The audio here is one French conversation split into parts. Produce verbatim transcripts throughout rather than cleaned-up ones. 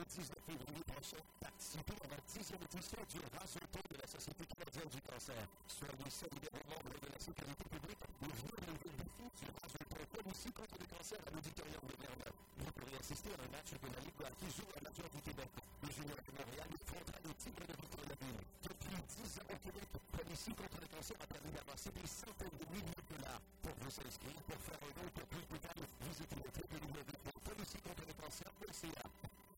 dix-neuf février prochain, participez à la dixième édition du Race Auto de la Société canadienne du cancer. Soyez solidaires membres de la sécurité publique et venez relever le défi du Race Auto policier contre le cancer à l'auditorium de Verdun. Vous pourrez assister à un match de la Ligue qui joue à Major du Québec. Le Junior de Montréal affrontera les Tigres de Victoriaville. Depuis dix ans au Québec, policier contre le cancer a permis d'avancer des centaines de milliers de dollars. Pour vous inscrire, pour faire un don pour plus de détails, visitez le w w w point policier contre le cancer point c a.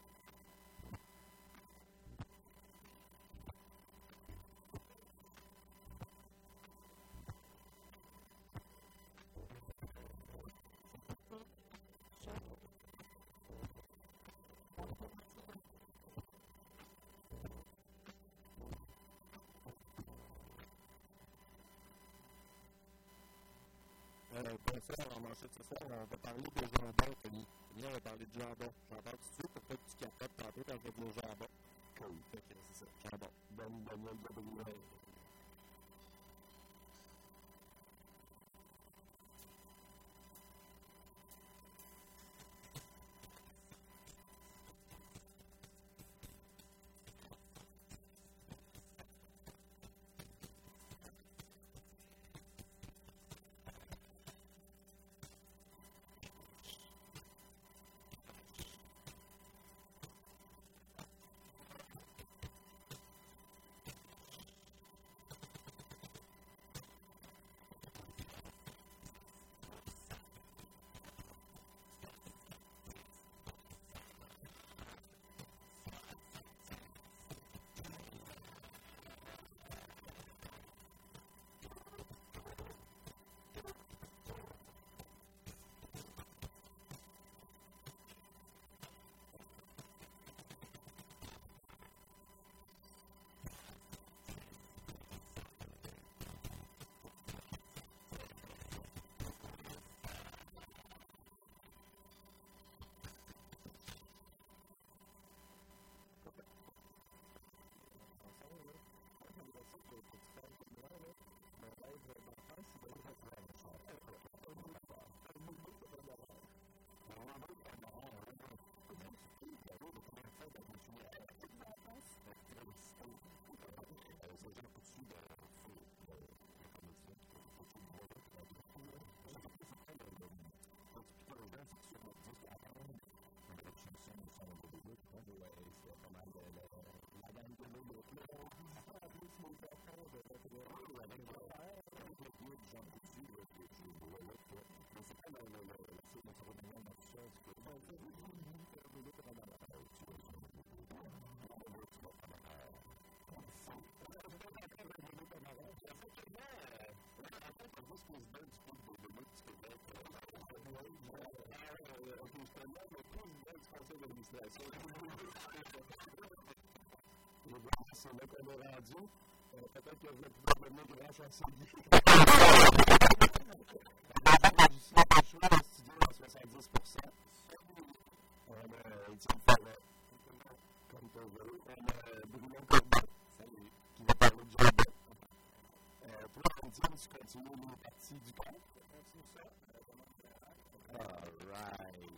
Euh, bon, ça, en manchette ce soir, on va parler de jambon, Tony. Tony, on va parler de jambon. J'en parle tout de suite pour pas que tu capotes tantôt quand je vais dire jambon. Cool. Fait que c'est ça, jambon. Bonne Daniel Gabriel. C'est là qu'on est rendu. Euh, peut-être que je vais pouvoir devenir grand chancelier. Je suis en studio à soixante-dix pour cent. On a Étienne Ferret, comme tu veux. On a Bruno Corbin, qui va parler de jambon. Euh, toi, Étienne, tu continues les parties du camp? Continue ça. All right.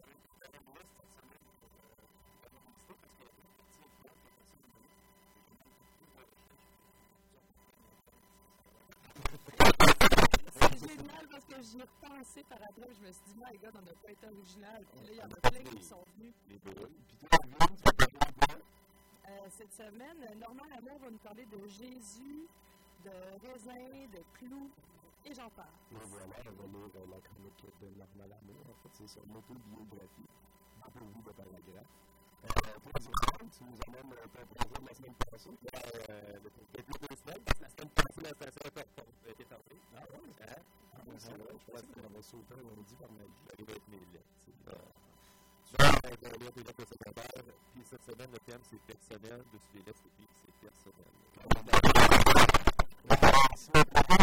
C'est génial parce que j'y ai repensé par après. Je me suis dit, my God, on n'a pas été original. Puis là, il y en a plein qui sont venus. Euh, cette semaine, Normand Lamour va nous parler de Jésus, de raisin, de clous, et j'en parle. Et voilà, on va lire la chronique de Normand Lamour. En fait, c'est son autobiographie, pour vous de paragraphe. Euh, pour dire ça, tu nous amènes ton projet de la semaine passée. Euh, depuis deux semaines, parce que la semaine passée, la station était fermée. Ah oui? Hein? Ah oui, c'est vrai. Je pense qu'on va sauter un lundi par magie. J'arrive avec mes lettres. Je vais lire tes lettres au secondaire. Puis cette semaine, le thème, c'est personnel. Dessus les lettres, puis c'est personnel. Merci beaucoup.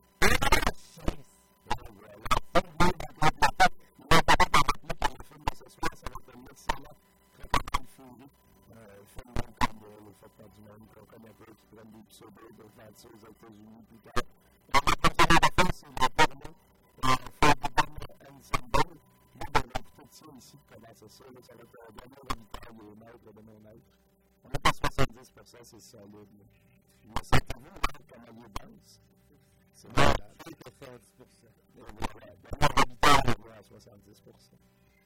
Pseudo de Francis aux États-Unis plus tard. Et le conseil de la fin, c'est le Berlin, Fred Ensemble, le est plutôt petit ici qui commence à ça. Là, ça va être un demain à huit heures, les mètres, demain mètre. On est à soixante-dix pour cent, c'est solide. Là. Puis, c'est à vous, hein, comment il est dense. C'est malade. C'est à soixante-dix pour cent. Et voilà, demain à huit heures, on va à soixante-dix pour cent.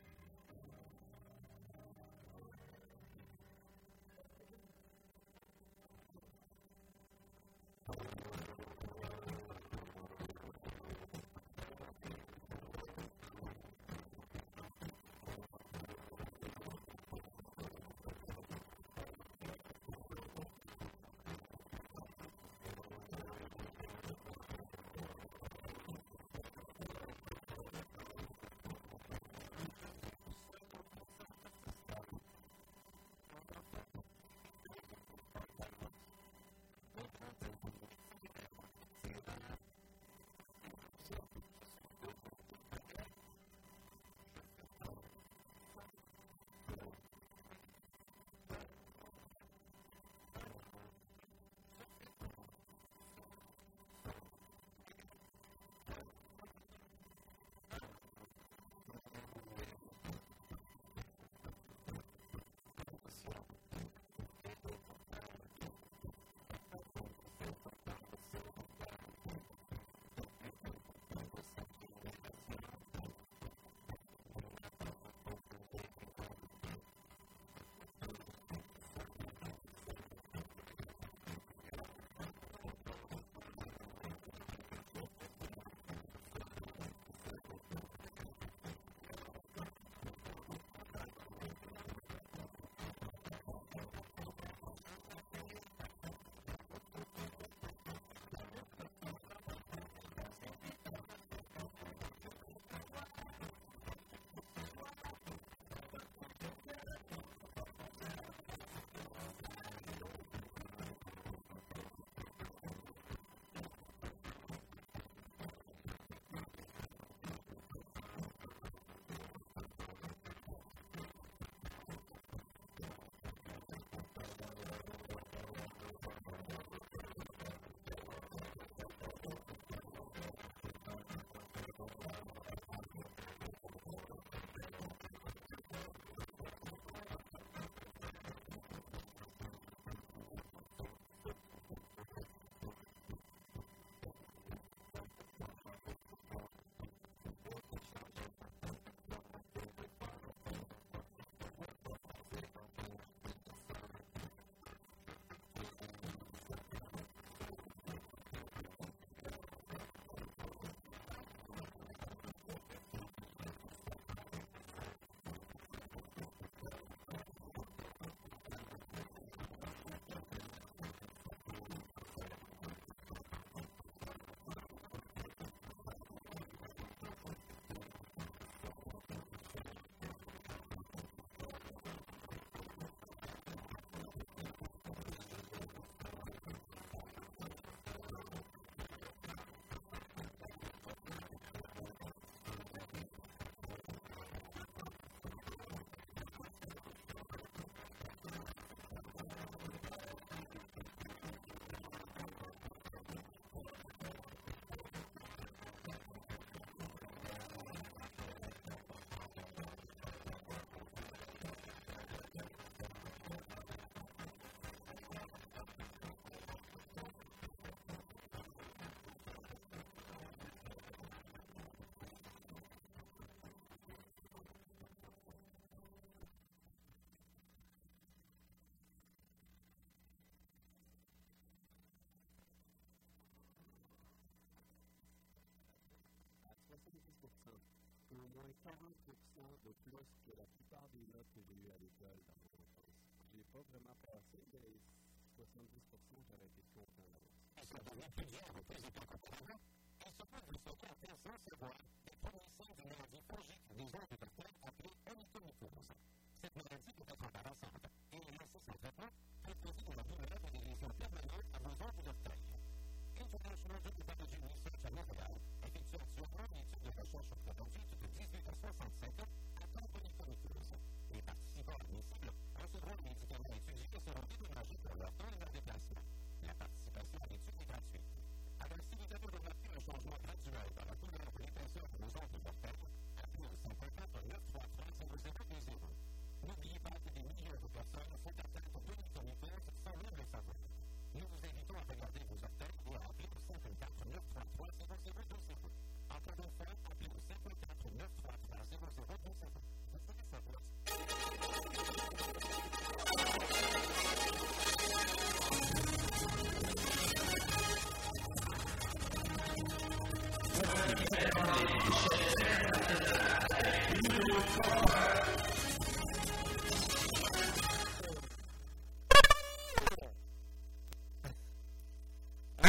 Au moins quarante pour cent de plus que la plupart des notes que j'ai eues à l'école dans mon enfance. Je n'ai pas vraiment passé, mais soixante-dix pour cent j'aurais été content d'avance. Ça devient plus dur avec les états comparables. Et surtout, vous souhaitez à présent savoir les premiers signes d'une maladie fongique des ondes de caractère appelée onychomycose. Cette maladie peut être embarrassante et, laissée sans traitement, peut causer de la douleur et des lésions permanentes à vos ondes d'orteil. International Pathology Research à Montréal effectue actuellement une étude de recherche sur conduite de dix-huit à soixante-sept ans atteint d'onychomycose. Les participants admissibles recevront les médicaments étudiés et seront dédommagés pour leur temps et leur déplacement. La participation à l'étude est gratuite. Alors, si vous avez remarqué un changement graduel dans la couleur de l'épaisseur de vos ondes d'orteil, appelez au cinq un quatre neuf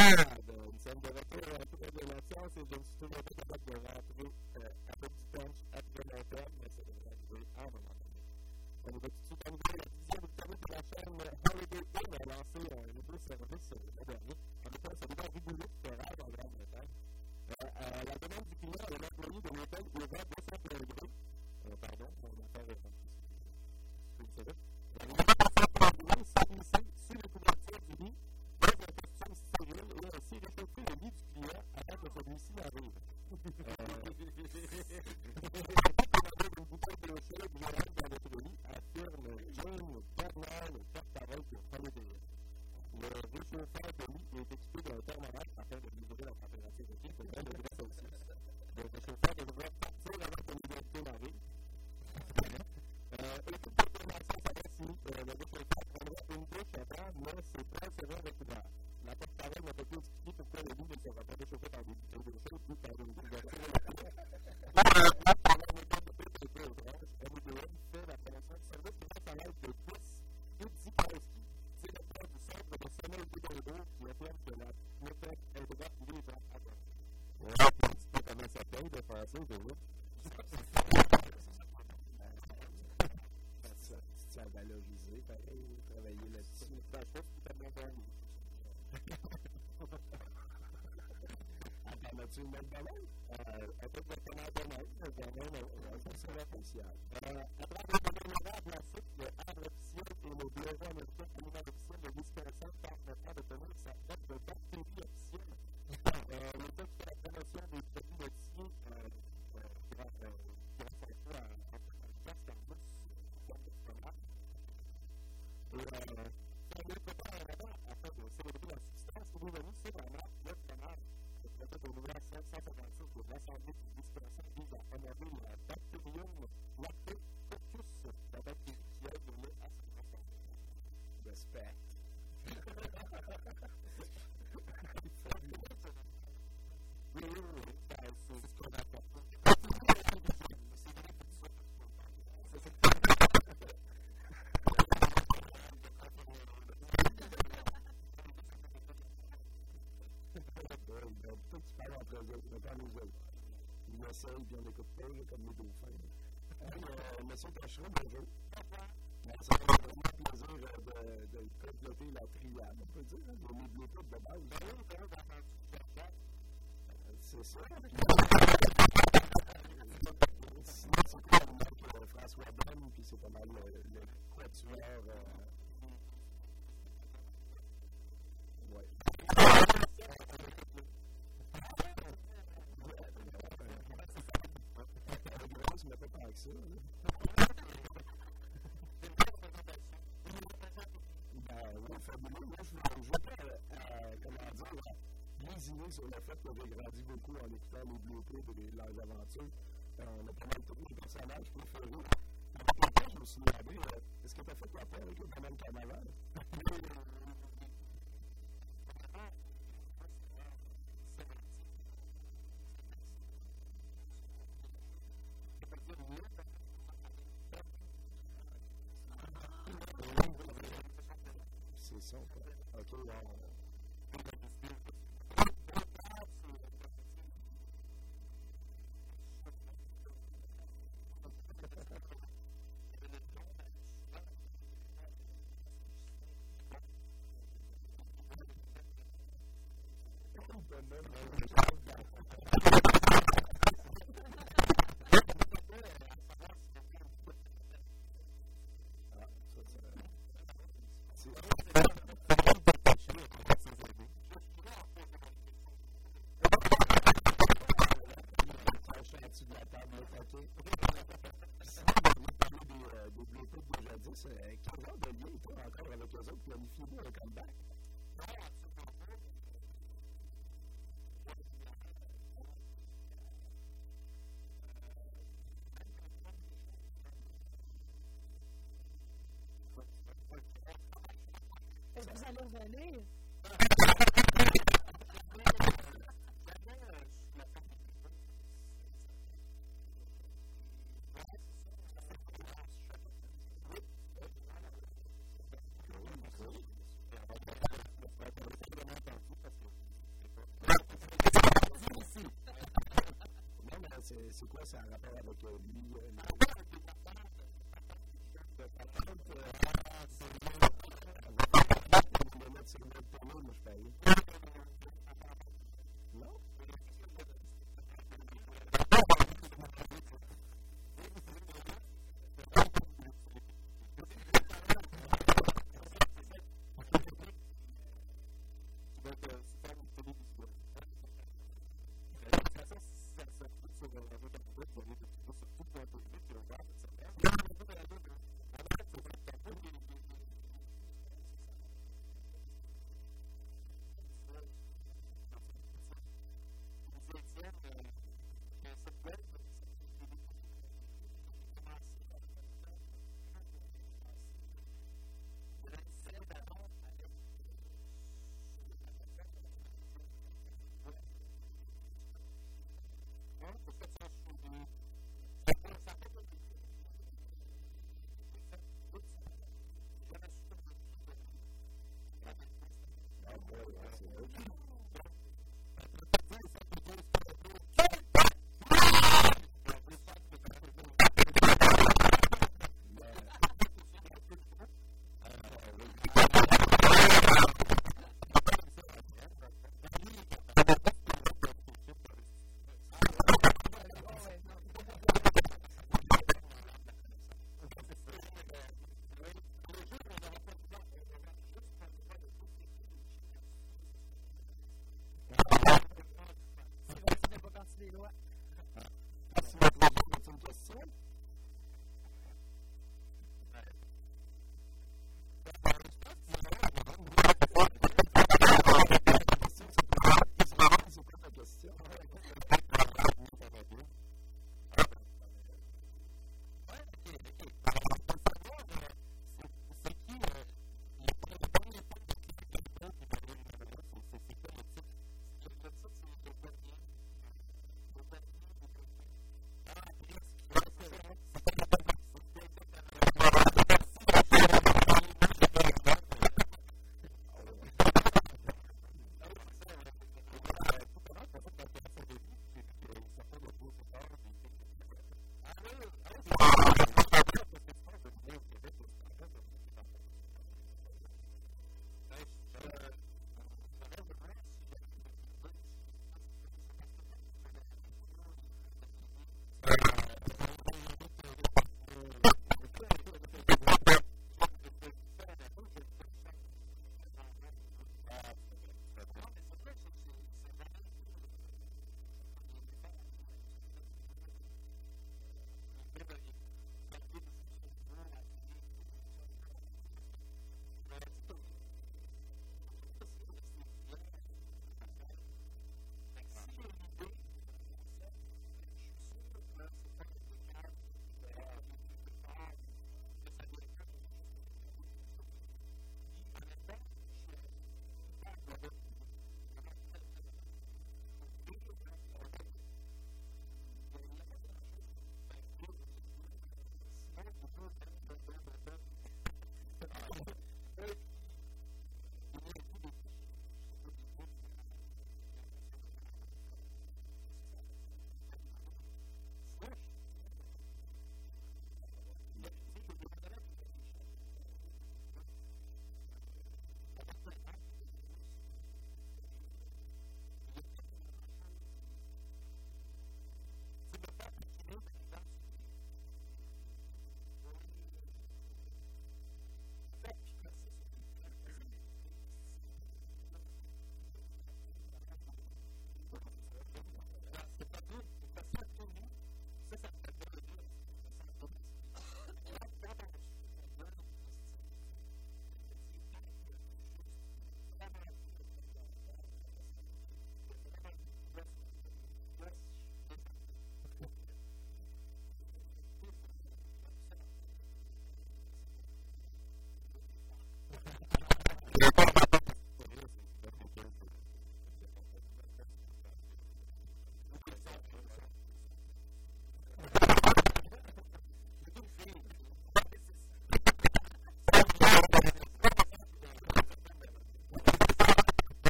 Nous sommes de retour à la troisième nation et je ne suis toujours pas capable de rentrer euh, avec du punch après mon terme, mais ça devrait arriver à un moment donné. On va tout de suite arriver à la dixième victoire de la chaîne Holiday Inn a lancé un nouveau service le dernier, en étant celui-là rigoureux qui fait rare en Grande-Bretagne. Euh, à la demande du client, le employé de l'hôtel Eva deux cent degrés, euh, pardon, mon affaire est remplie. C'est une série. La demande deux cent degrés s'est glissée sous les couvertures du lit dans un costume stérile et a ainsi réchauffé le lit du client avant que celui-ci arrive. Commander une bouteille d'eau chaude violente dans notre lit, affirme Jane Bernard, le porte-parole pour Holiday Inn. Le réchauffeur de lit est équipé d'un thermomètre afin de mesurer la température requise de vingt degrés Celsius. Le réchauffeur devrait partir avant que l'humidité n'arrive. Euh, équipe de formation savait si euh, le réchauffeur prendrait une douche avant, mais ses poils seront recouverts. La porte-parole n'a pas pu expliquer pourquoi le lit ne sera pas réchauffé par des bouteilles d'eau chaude ou par une couverture électrique. Pendant une étape de pétrité au bronze, Holiday Inn fait la promotion du service grâce à l'aide de Chris Idzikowski, directeur du centre de sommeil d'Édimbourg, qui affirme que la méthode aidera les gens à dormir. Ouais, un petit peu comment ça paye de faire ça, je vois. Ça a valorisé, pareil, travailler là-dessus. Ben, je trouve que c'est tellement bon. Attends, as-tu une autre demande? Euh, un peu de comment demande, mais quand même, ça serait appréciable. À travers le domaine classique, le Havre officiel et le bureau américain animal officiel de Wisconsin tentent maintenant d'obtenir sa date de bactérie officielle. L'État qui fait la promotion des produits laitiers grâce à quoi à une casque en mousse comme le fromage. Et on les prépare un repas afin de célébrer la substance qui nous a mis sur la marque le fromage. Le projet de loi cinq cent cinquante-six de l'Assemblée du Wisconsin vise à honorer la Bacterium lactococcus, la bactérie qui aide le lait à se transformer. Respect. Oui, oui, oui, c'est ce qu'on apporte. C'est vrai que ça, c'est ça. Pourquoi tu parles entre eux autres, mais pas nous autres? Ils essayent, puis on n'écoute pas, comme les dauphins. Hey, monsieur Tachereau, bonjour. Ça fait vraiment plaisir de, de compléter la triade, on peut dire, hein, les Bluetooth de base. Ben oui, quand même, j'ai entendu Pierre-Jacques. C'est ça. Sinon, c'est quoi le nom de François Bonne, puis c'est pas mal le, le quatuor. Euh... Ouais. Je ne me fais pas avec ça. Ben oui, fabuleux. Moi, je ne veux pas, euh, comment dire, lésiner sur le fait que j'ai grandi beaucoup en écoutant les Bluetooth et leurs aventures. Euh, on a pas mal tous les personnages préférés. Avec le temps, je me suis demandé, euh, est-ce que tu as fait la paix avec le domaine carnaval? C'est ça, quoi. Ok, là. Quel genre de lien toi encore avec eux autres? Planifiez-vous un comeback? Non, absolument pas. Est-ce que vous allez revenir? c'est quoi, c'est en rapport avec euh, lui? Euh, les... De patente, euh, on va mettre sur le mode tournée, moi je parie. Non?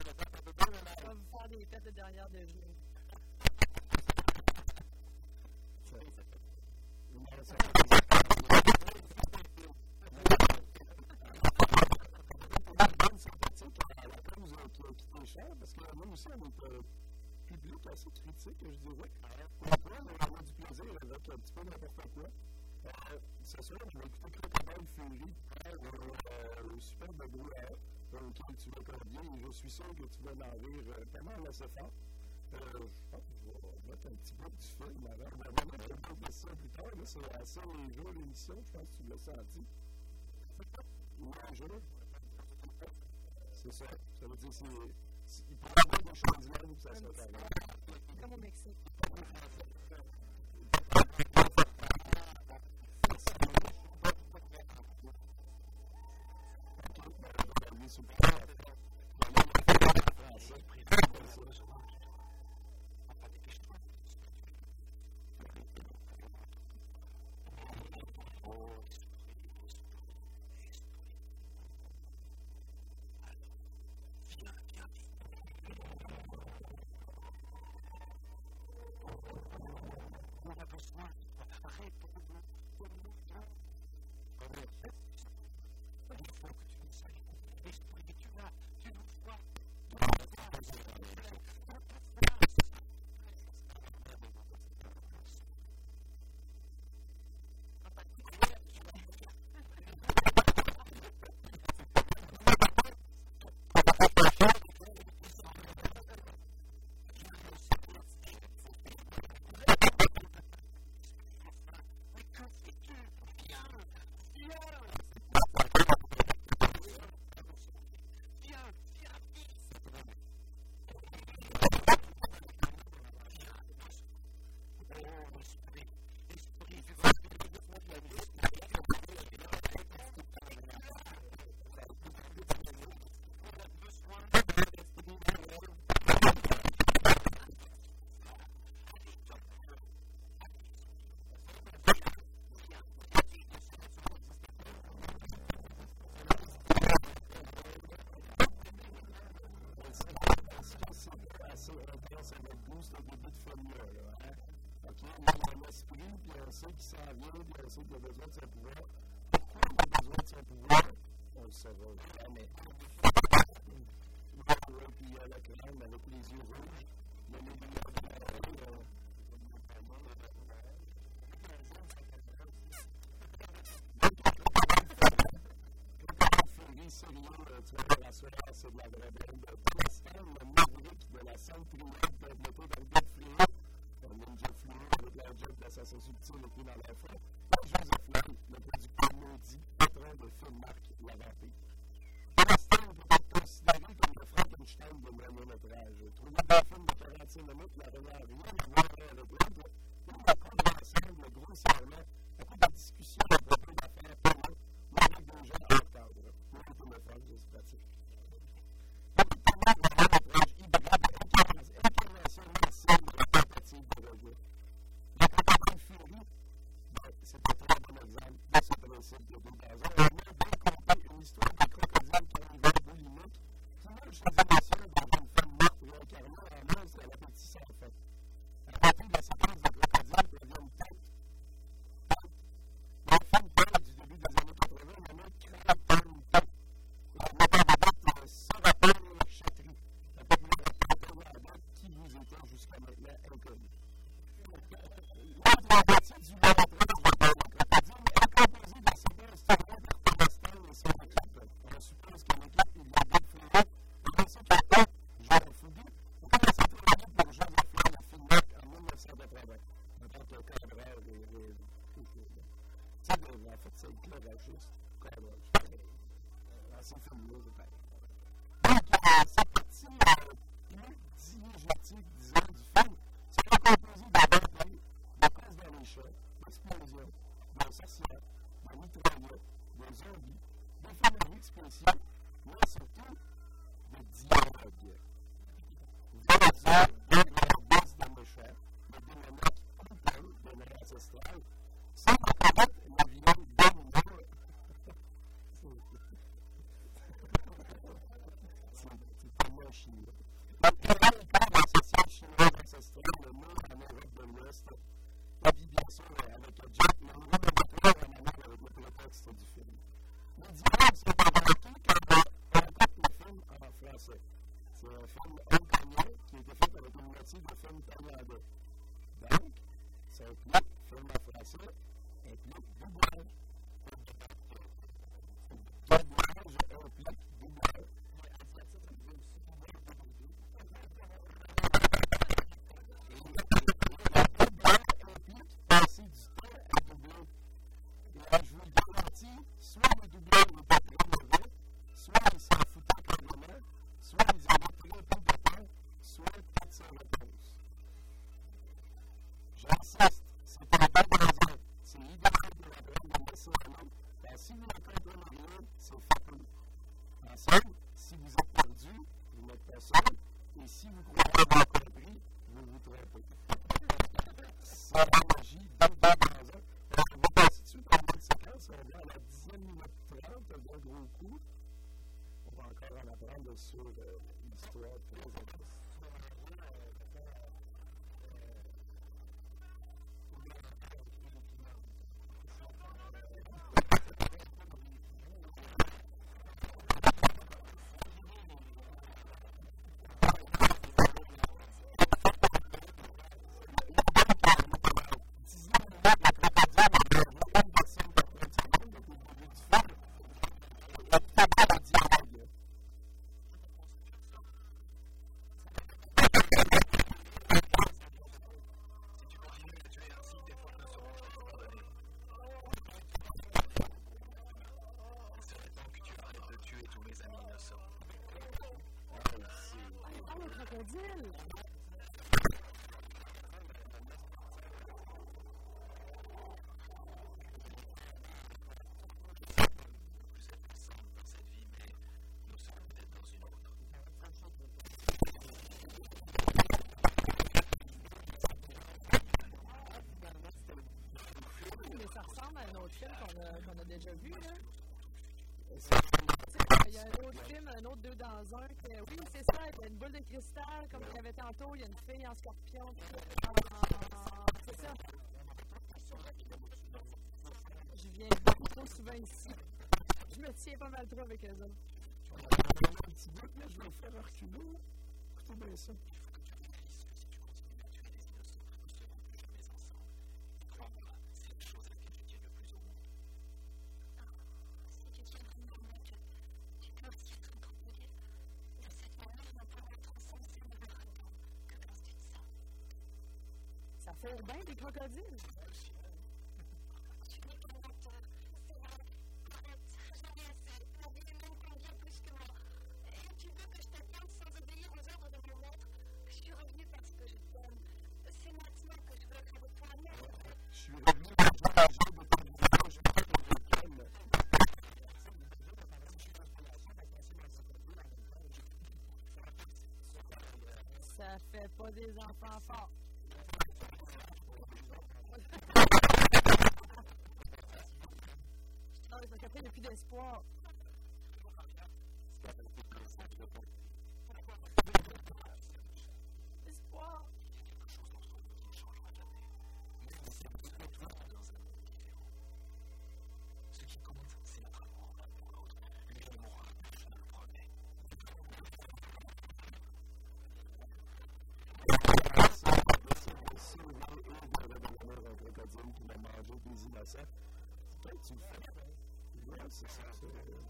derrière de genoux. ça. Sympathique à la cause qui a quitté cher, parce que nous aussi, on est un public assez critique, je dirais. Pourquoi on a du plaisir avec un petit peu n'importe quoi. Euh, ce soir, je vais écouter Crocodile Fury, euh, le superbe brouhaha auquel tu vas convier, et je suis sûr que tu vas en rire euh, pas mal assez fort. Euh, je pense que je vais mettre un petit bout du film avant. On va mettre un peu de ça plus tard. Là, c'est assez léger l'émission, je pense que tu l'as senti. Léger. C'est ça. Ça veut dire que c'est. Il pourrait y avoir des choses là où ça se fait. Comme au Mexique. Qui s'en vient, puis on sait qu'il a besoin de son pouvoir. Pourquoi il a besoin de son pouvoir? On le saura jamais. Ouais, puis il y a la crème avec les yeux rouges. Il y a les lumières de la rue. Fury, sérieux, tu vas voir à soir, c'est de la vraie bande. Pour l'instant, le Maverick de la Sainte Triade développé dans le Golfe Fluide. On a une jet fluide avec la jet d'assassin subtil et puis dans la fin. Et Joseph Lang, le producteur maudit, patron de film Marc la Vampire. Pour l'instant, on peut être considéré comme le Frankenstein de moyen-métrage. Trouver des films de quarante-cinq minutes n'a rien à voir avec l'autre. On va prendre ensemble grossièrement à coup de discussion à propos d'affaires communes ou avec des gens en retard. Pour un peu de fun, c'est pratique. On peut permettre un moyen-métrage hybride incarnation massive de la tentative de revue. Le Crocodile Fury, ben, c'est un très bon exemple de ce principe de dégageant. On a bien compris une histoire de crocodile qui arrive à deux limites, qui mange ses émotions dans une femme morte réincarnée en monstre à l'appétit sans fin. À partir de la séquence de crocodile proviennent tête, tête. Un film peur du début des années quatre-vingts nommé Crampon Tête. La méthode adepte sans rapport à la chatterie. La populaire adepte qui vous était jusqu'à maintenant inconnue. L'autre moitié du long-métrage de le crocodile est composée d'un séquence tournée par Thomaston et son équipe. On suppose que l'équipe, il y a deux fléaux, et ainsi que eux, Jean Foudy, ont commencé à travailler pour Joseph Lang à Filmac en dix-neuf cent quatre-vingts. En tant que cadreur et tout ça. Tu sais, en fait, c'est éclairagiste, cadrage. Dans ces films-là, c'est pareil. Donc, cette partie diégétique, disons, du film, c'est composé d'abord de prises dans les champs, d'explosions, d'un sorcière, d'un mitrailleur, de zombies, d'éphémériques spéciaux, mais surtout de dialogues. Voilà, deux grands boss de méchants, le démoniaque Coupon de l'ère ancestrale, sans reconnaître le vilain dominant. C'est tellement chinois. Donc, comment il parle dans cette scène chinoise ancestrale, le monde en Europe de l'Ouest, la vie bien sûr avec Jack, le nouveau film oncanien qui a été fait avec une moitié de film thaïlandais. Donc, ça implique film en français, implique doublage. Doublage implique doublage. Et le doublage implique passer du temps à doubler. Et là, je vous le garantis, soit les doubleurs n'étaient très mauvais, soit ils s'en foutaient carrément, soit ils avaient très peu de temps, soit pas de sa réponse. J'insiste, c'est un bon besoin. C'est idéal pour apprendre de laisser un nom. Car si vous ne comprenez rien, c'est fatal. Ensemble, si vous êtes perdu, vous n'êtes pas seul. Et si vous croyez avoir compris, vous vous trompez. C'est la magie d'un bon besoin. On va passer dessus comme une séquence. On va à la dixième minute trente, un gros coup. On va encore en apprendre sur euh, l'histoire très intéressante. Ça ressemble à un autre film qu'on a, qu'on a déjà vu, là. Il y a un autre film, un autre deux dans un. Que, oui, c'est ça, il y a une boule de cristal, comme il y avait tantôt, il y a une fille en scorpion. En, c'est ça. Je viens beaucoup trop souvent ici. Je me tiens pas mal trop avec eux autres. Un petit bout, là, je vais le faire reculer. Écoutez bien ça. Ça fait bien des crocodiles. Tu n'es qu'un menteur. C'est vrai. Arrête. Jamais assez. La vie humaine convient plus que moi. Et tu veux que je t'attende sans obéir aux ordres de mon maître? Je suis revenue parce que je t'aime. C'est maintenant que je veux être avec toi. Non. Je suis revenu pour jouer la jeu de ton visage pour que je t'aime. Ça fait pas des enfants forts. Ah oui, parce qu'après, il n'y a plus d'espoir. Espoir. Ce qui compte, c'est notre amour l'un pour l'autre. Lui ne mourra, je le promets. Qui m'a mangé des innocents. Peut-être que tu le fais. Ouais, c'est ça. C'est...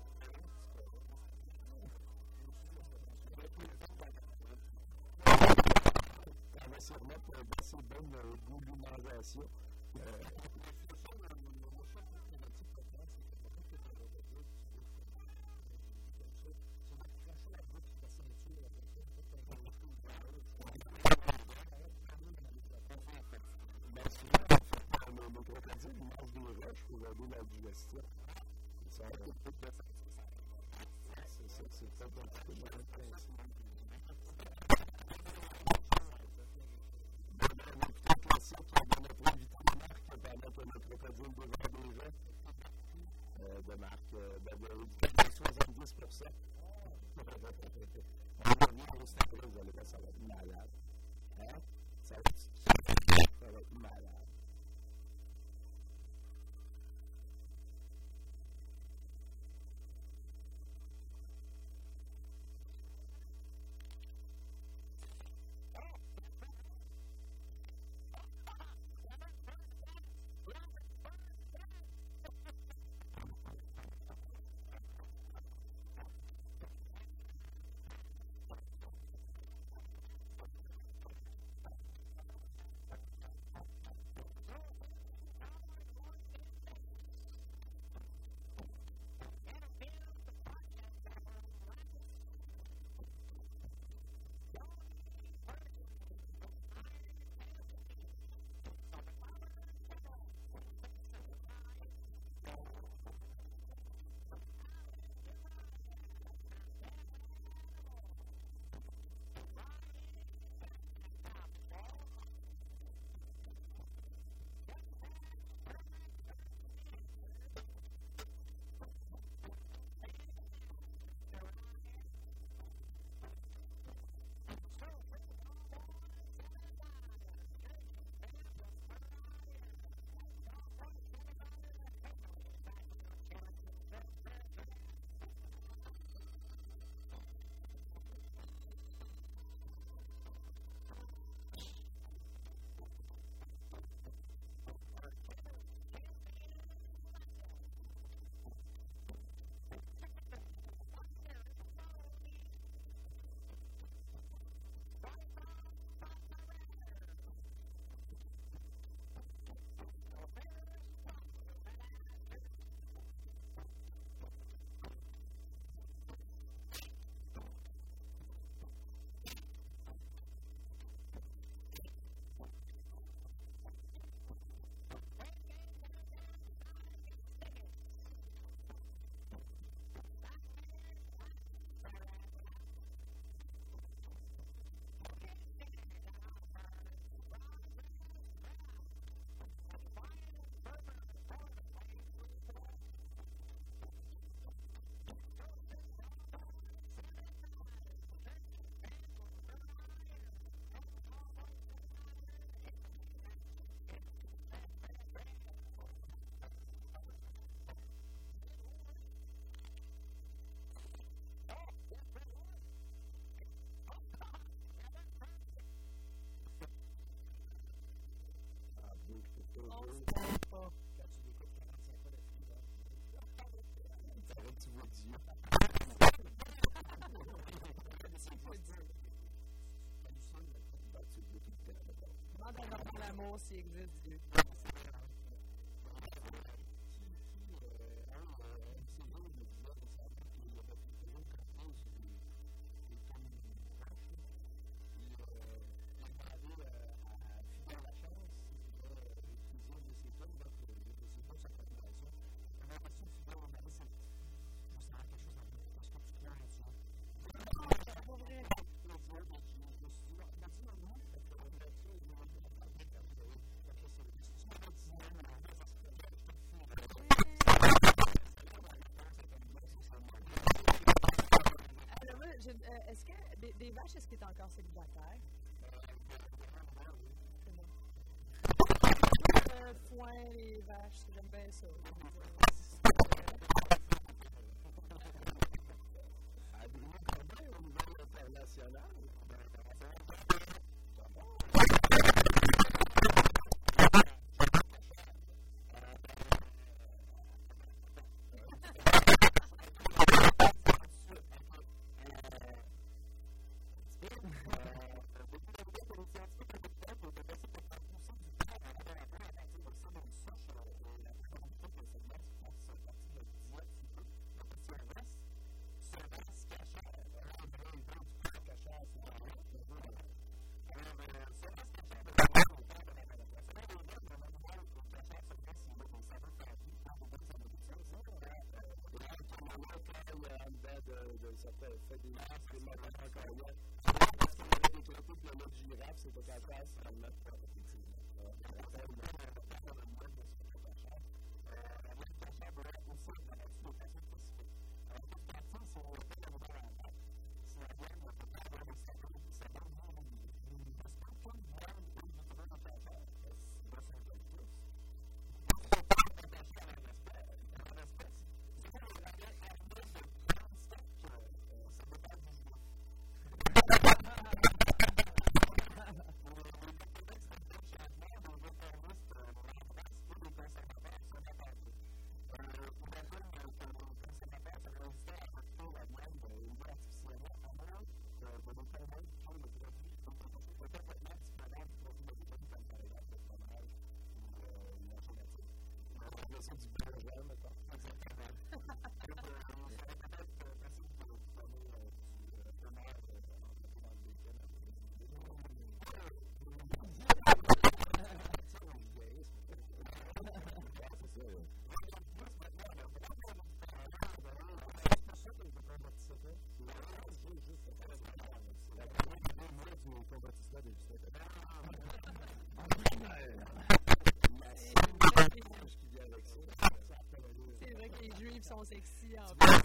On va se remettre d'assez bonne boulinisation. Euh... Les crocodiles, ils mangent des roches pour aider la digestion. Ça a un peu de c'est ça, c'est peut-être un petit peu le même principe. On a écouté un classique de notre invité de marque pendant que notre crocodile dévore des gens. Euh, de marque, euh, ben, de, de soixante-dix pour cent. On revient juste après, vous allez voir, ça va être malade. Hein? Ça va être, ça va être malade. Dieu. Demande à Normand Lamour s'il existe Dieu. Euh, est-ce que des, des vaches, est-ce qu'il est encore célibataire? C'est bon. Le foin, les vaches, j'aime bien ça. À Bruno Corbin, au niveau international. De certains faits des masques, des moments encore hier. Parce qu'on avait déclaré que le mot de girafe, c'était cacasse, ça le mettre pas, effectivement. On a fait une bonne réponse dans le mode de ce que c'est cher. La mode de cher doit être aussi dans la situation spécifique. Alors, toute partie, c'est au fait de la vente. Si la viande ne peut pas avoir des sacs, ça va bien mobiliser. Parce que comme viande, oui, vous trouvez dans ta chair, c'est deux cent vingt plus. Donc, si on parle de ta chair en espèce, en espèce, c'est pas le rabais à deux de ça peut pas du juif. C'est du bourgeois, mettons. C'est vrai que les juifs sont sexy en fait.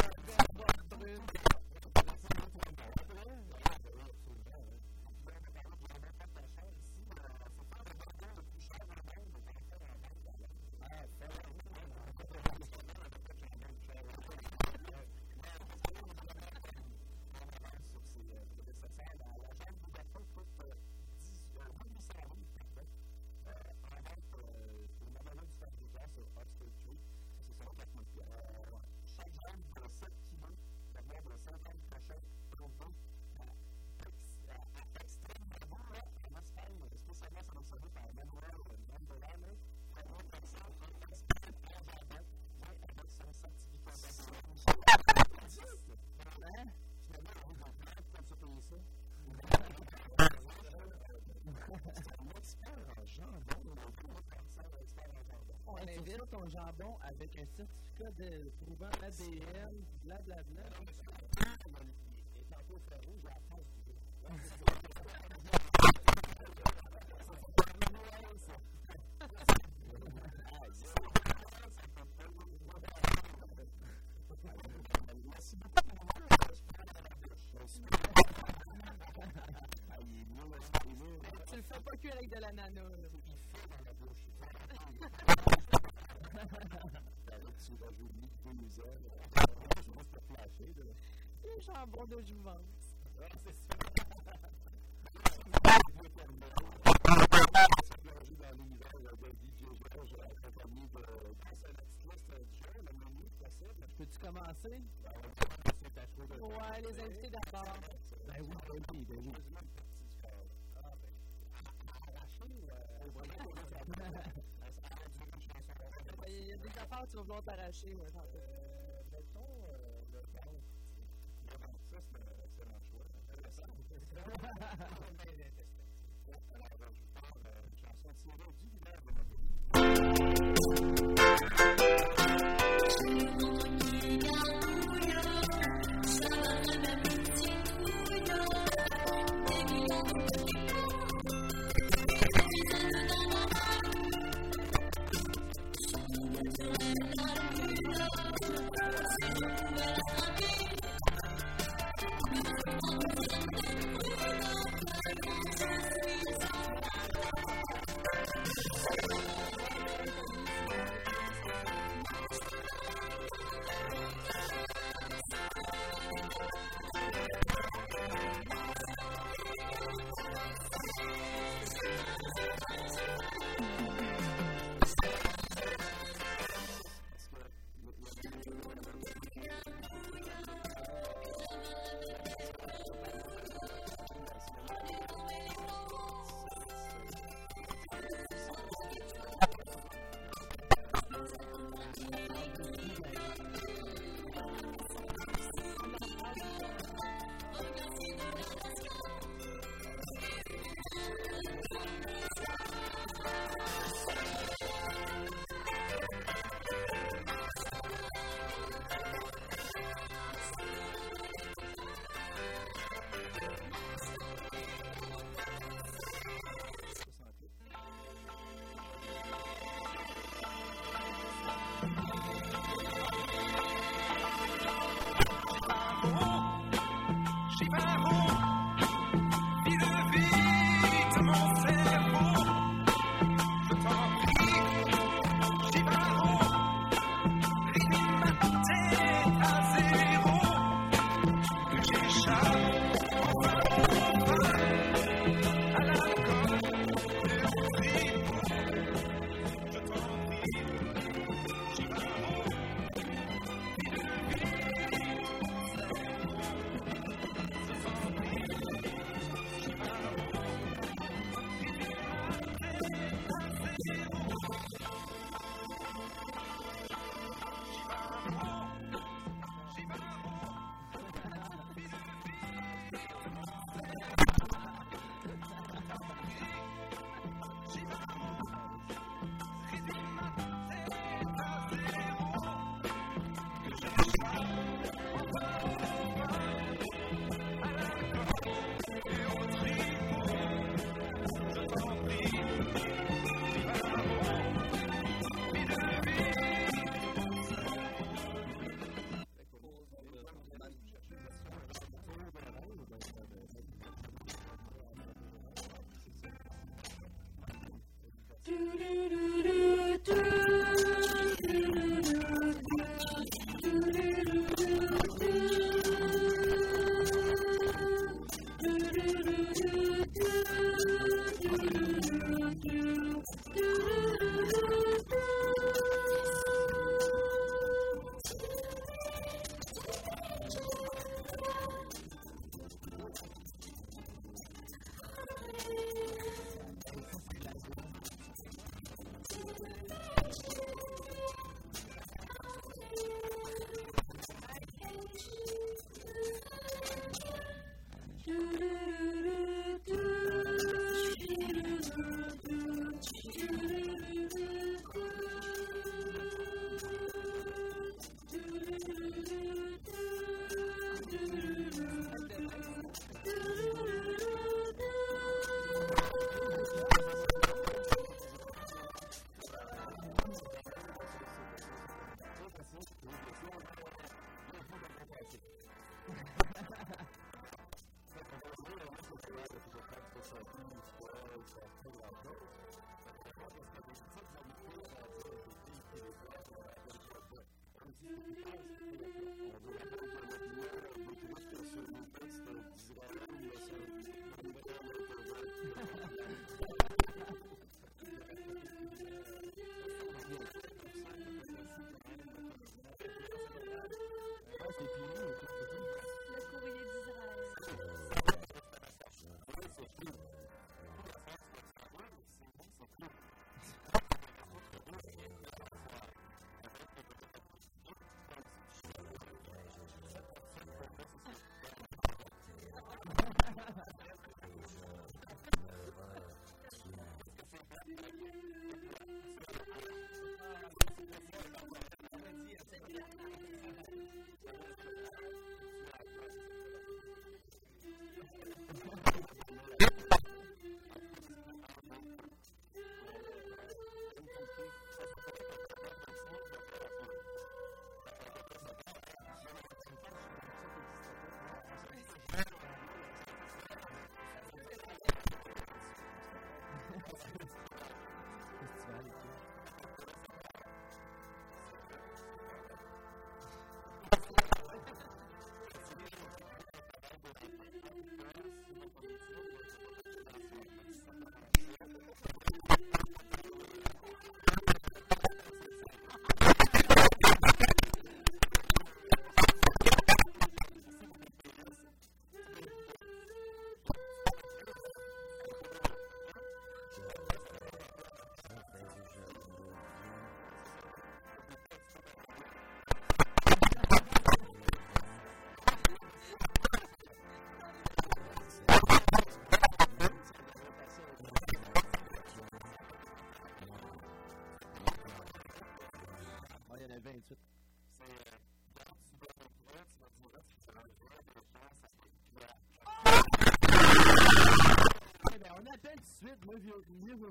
On invite ton jambon avec un certificat de prouvant l'A D N, blablabla. Et tantôt, frère rouge, j'ai la face du Merci beaucoup. Tu le fais pas cuire avec de l'ananas. Il fait dans la bouche. Tu rajoutes deux ailes. Je vais juste te flasher. Le jambon de jouvence. C'est ça. Dans l'univers de D J George, accompagné de. C'est la petite liste du jeu, le menu possible. Peux-tu commencer commencer? Ouais, les invités d'abord. Ben oui, ben oui, ben oui. Il y a des affaires que tu vas vouloir t'arracher. Ouais, mettons le banc. Ça, c'est un excellent choix. Intéressant. Alors, je vous parle d'une chanson tirée du village de Montpellier.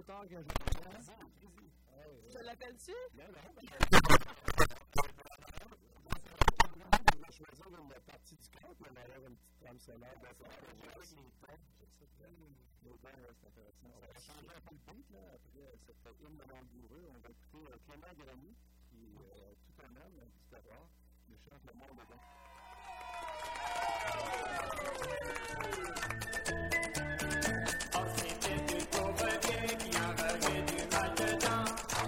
auteur que j'aime. Tu l'appelles-tu? Non, non. On va choisir une partie du corps, puis on va avoir une petite trame sonore de ça. Les temps, les temps, c'est intéressant. On va changer un peu le beat, là. Après cette hymne de Langoureux, on va écouter Clément Gramy, qui est euh, tout un homme, un petit terroir, qui chante le monde dedans. Oh, c'était du pauvre vieux qui avait du mal dedans.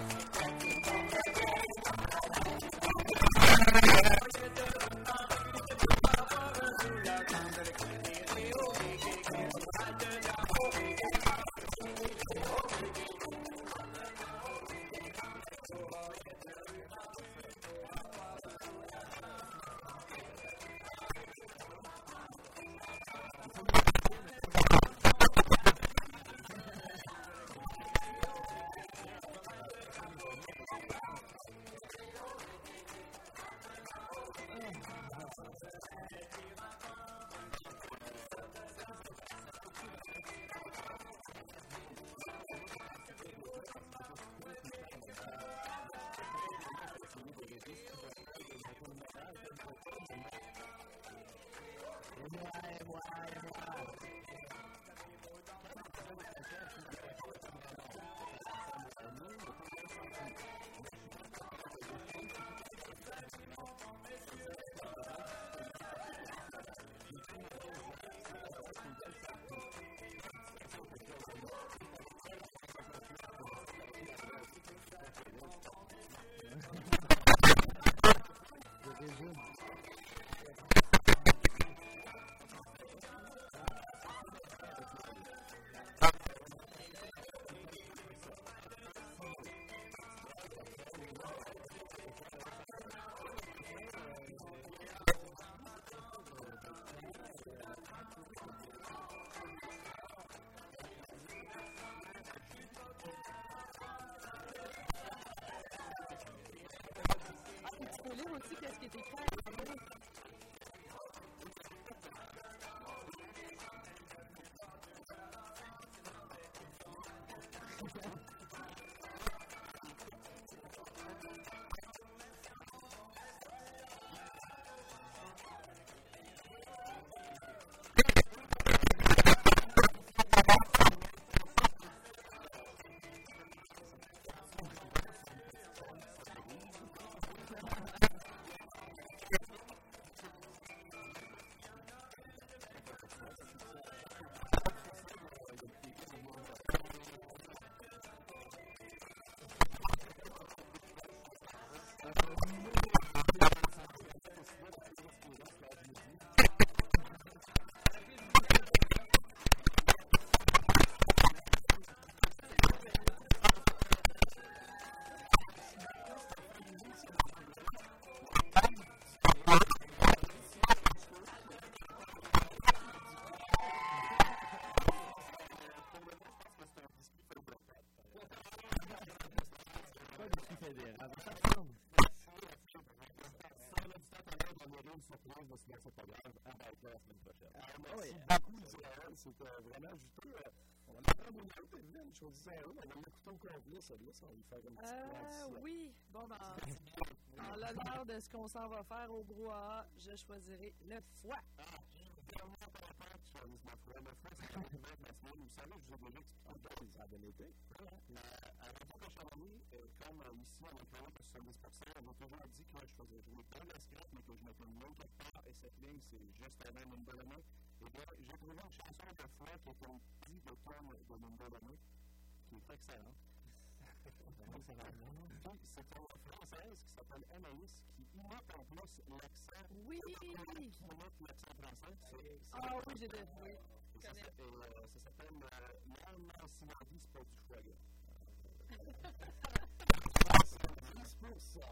Il faut lire aussi qu'est-ce qui est écrit. C'était vraiment juteux. On va en prendre une autre, évidemment, une chose à eux. On va l'écouter au complet, celui-là, ça va lui faire une petite Euh, oui. Bon, ben, en l'honneur de ce qu'on s'en va faire au brouhaha, je choisirai le foie. Ah, dernière parenthèse, tu choisis ma foi. Ma foi, c'est quand même la semaine. Vous savez, je vous ai déjà expliqué ça a donné été. Mais à la fois que Chamonix, comme ici, on est quand même soixante-dix pour cent, on a toujours dit que je faisais jouer dans la scrap, mais que je mettais une ligne quelque part, et cette ligne, c'est juste avant une bonne année. Et bien, j'ai trouvé une chanson de foi qui est un petit de tonne de Mundo Donné, qui est excellente. C'est une française qui s'appelle Anaïs, qui imite en plus l'accent. Oui! Qui imite l'accent français. Ah oui, j'ai bien vu. Ça s'appelle L'âme si la vie, c'est pas du foie gras. C'est pour ça.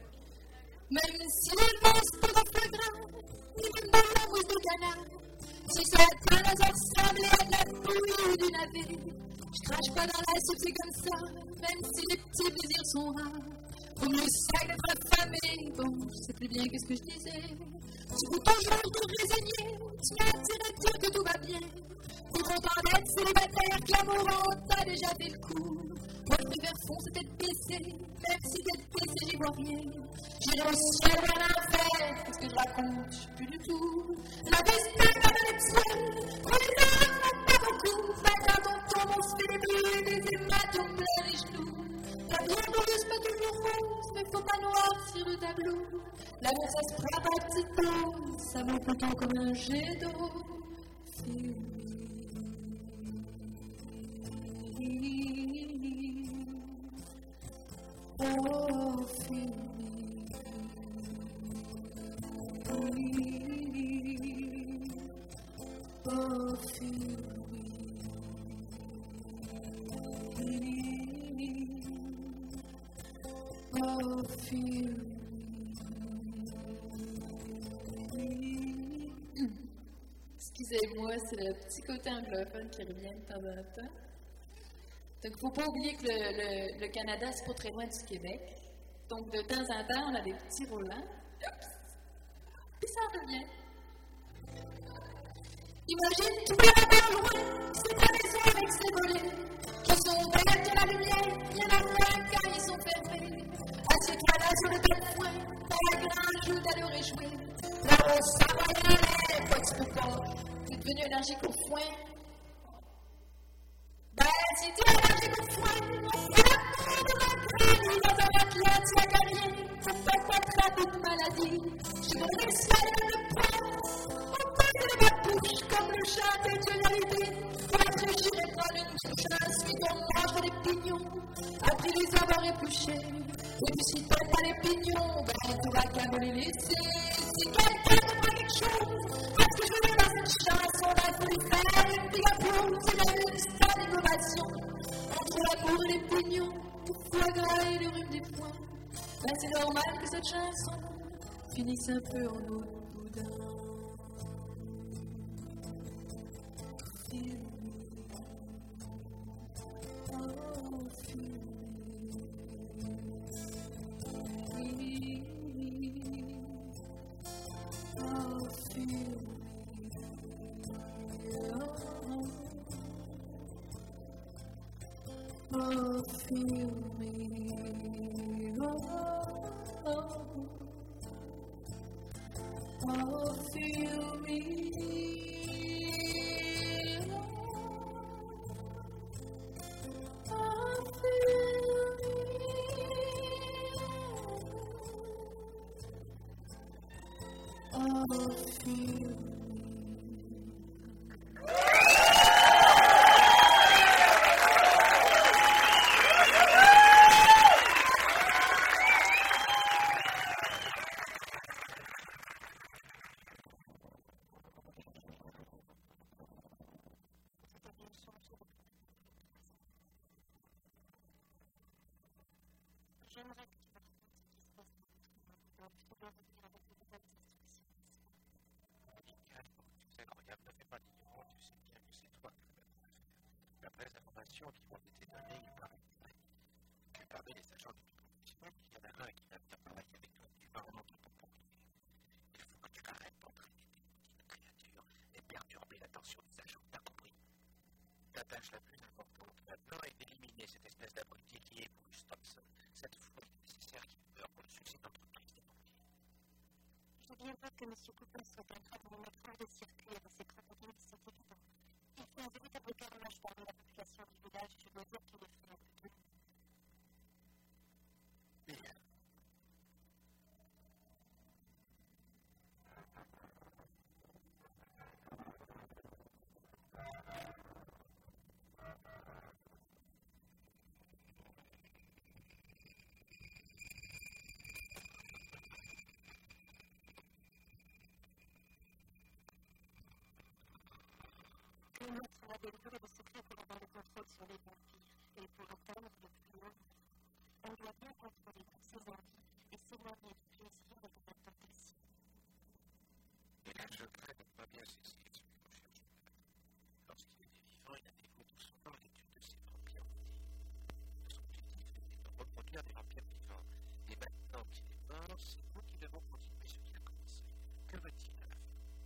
Même si le reste de flagrant, ni même dans la mousse de canard, pas dans la soupe, c'est comme ça, même si les petits plaisirs sont rares. Au mieux ça d'être affamé, bon, je sais plus bien qu'est-ce que je disais. Tu peux toujours te résigner, tu m'as tiré dire que tout va bien. T'es content d'être célibataire, que l'amour t'a déjà fait le coup. Moi je préfère foncer tête baissée, même si tête baissée j'y vois rien. J'irai au ciel ou à l'enfer, qu'est-ce que je raconte, je sais plus du tout. La destinée va dans les ciels, pour les âmes, pas beaucoup. Maintenant on tombe, on se fait des bleus, des hématomes plein les genoux. La vie amoureuse pas toujours rose, mais faut pas noir sur le tableau. L'amour ça se prend par petites doses, ça vaut plutôt comme un jet d'eau. Feel me. Oh, feel me. Oh, feel me. Oh, feel me. Excusez-moi, c'est le petit côté anglophone qui revient de temps en temps. Donc, il ne faut pas oublier que le, le, le Canada, c'est pas très loin du Québec. Donc, de temps en temps, on a des petits roulants. Oups! Puis ça revient. Imagine tout là-bas loin, c'est ta maison avec ses volets, qui sont ouvertes de la lumière, il y en a plein quand ils sont fermés. Assieds-toi là sur le tas de foin, t'as la grange ou d'aller au réjouir. Là-haut, ça va y aller, quoi tu peux pas, t'es devenu allergique au foin. Ben, si t'es allergique au foin, on fait la peau de ma crème, dans un matelas, tu n'as qu'à rien, pour pas t'attraper de maladie. Je voudrais le ciel de poing, on passe de ma bouche, comme le chat d'individualité. Pour après, j'irai prendre une douche, ensuite on mangera des pignons, après les avoir épluchés. Et puis si t'aimes pas les pignons, ben, tu vas qu'à me les laisser. Si quelqu'un te prend quelque chose, parce que je veux dans cette chanson, ben, faut lui faire une big applause, c'est la même histoire d'innovation. Entre l'amour et les pignons, le foie gras et le rhume des poings, ben, c'est normal que cette chanson finisse un peu en eau de boudin. Feel me. Oh, feel me. Oh, feel me. Oh, oh, feel me. Oh, oh. Oh, feel me. Oh, feel me. Oh, feel me. J'aimerais que tu me racontes ce qui se passe dans votre monde. Je te dois revenir avec de nouvelles instructions. Tu sais, regarde, ne fais pas d'ignorant, tu sais bien que c'est toi qui vas le faire. D'après les informations qui m'ont été données, il paraît que parmi les agents du gouvernement, il y en a un qui va venir travailler avec toi. Tu vas en entrer ton pompier. Il faut que tu arrêtes d'entraîner des petites créatures et perturber l'attention des agents. T'as compris? Ta tâche la plus importante maintenant est d'éliminer cette espèce d'abruti qui est Bruce Thompson. Cette foule nécessaire qui meurt pour le succès d'entreprise des pompiers. Je viens pas que M. Cooper soit en train de nous mettre hors de circuit avec ses crocodiles qui sont évidents. Il fait un véritable carnage parmi la population du village et je dois dire qu'il est fait un peu de Bien. que notre label de secret pour avoir le contrôle sur les vampires et pour atteindre le plus haut. On doit bien contrôler toutes ses envies et s'éloigner du plaisir et de la tentation. Et là, je crains de ne pas bien saisir ce que nous cherchons. Lorsqu'il était vivant, il a dévoué tout son temps à l'étude de ces vampires. d'abord, c'est nous qui devons continuer ce qui a commencé. Que va-t-il à la fin?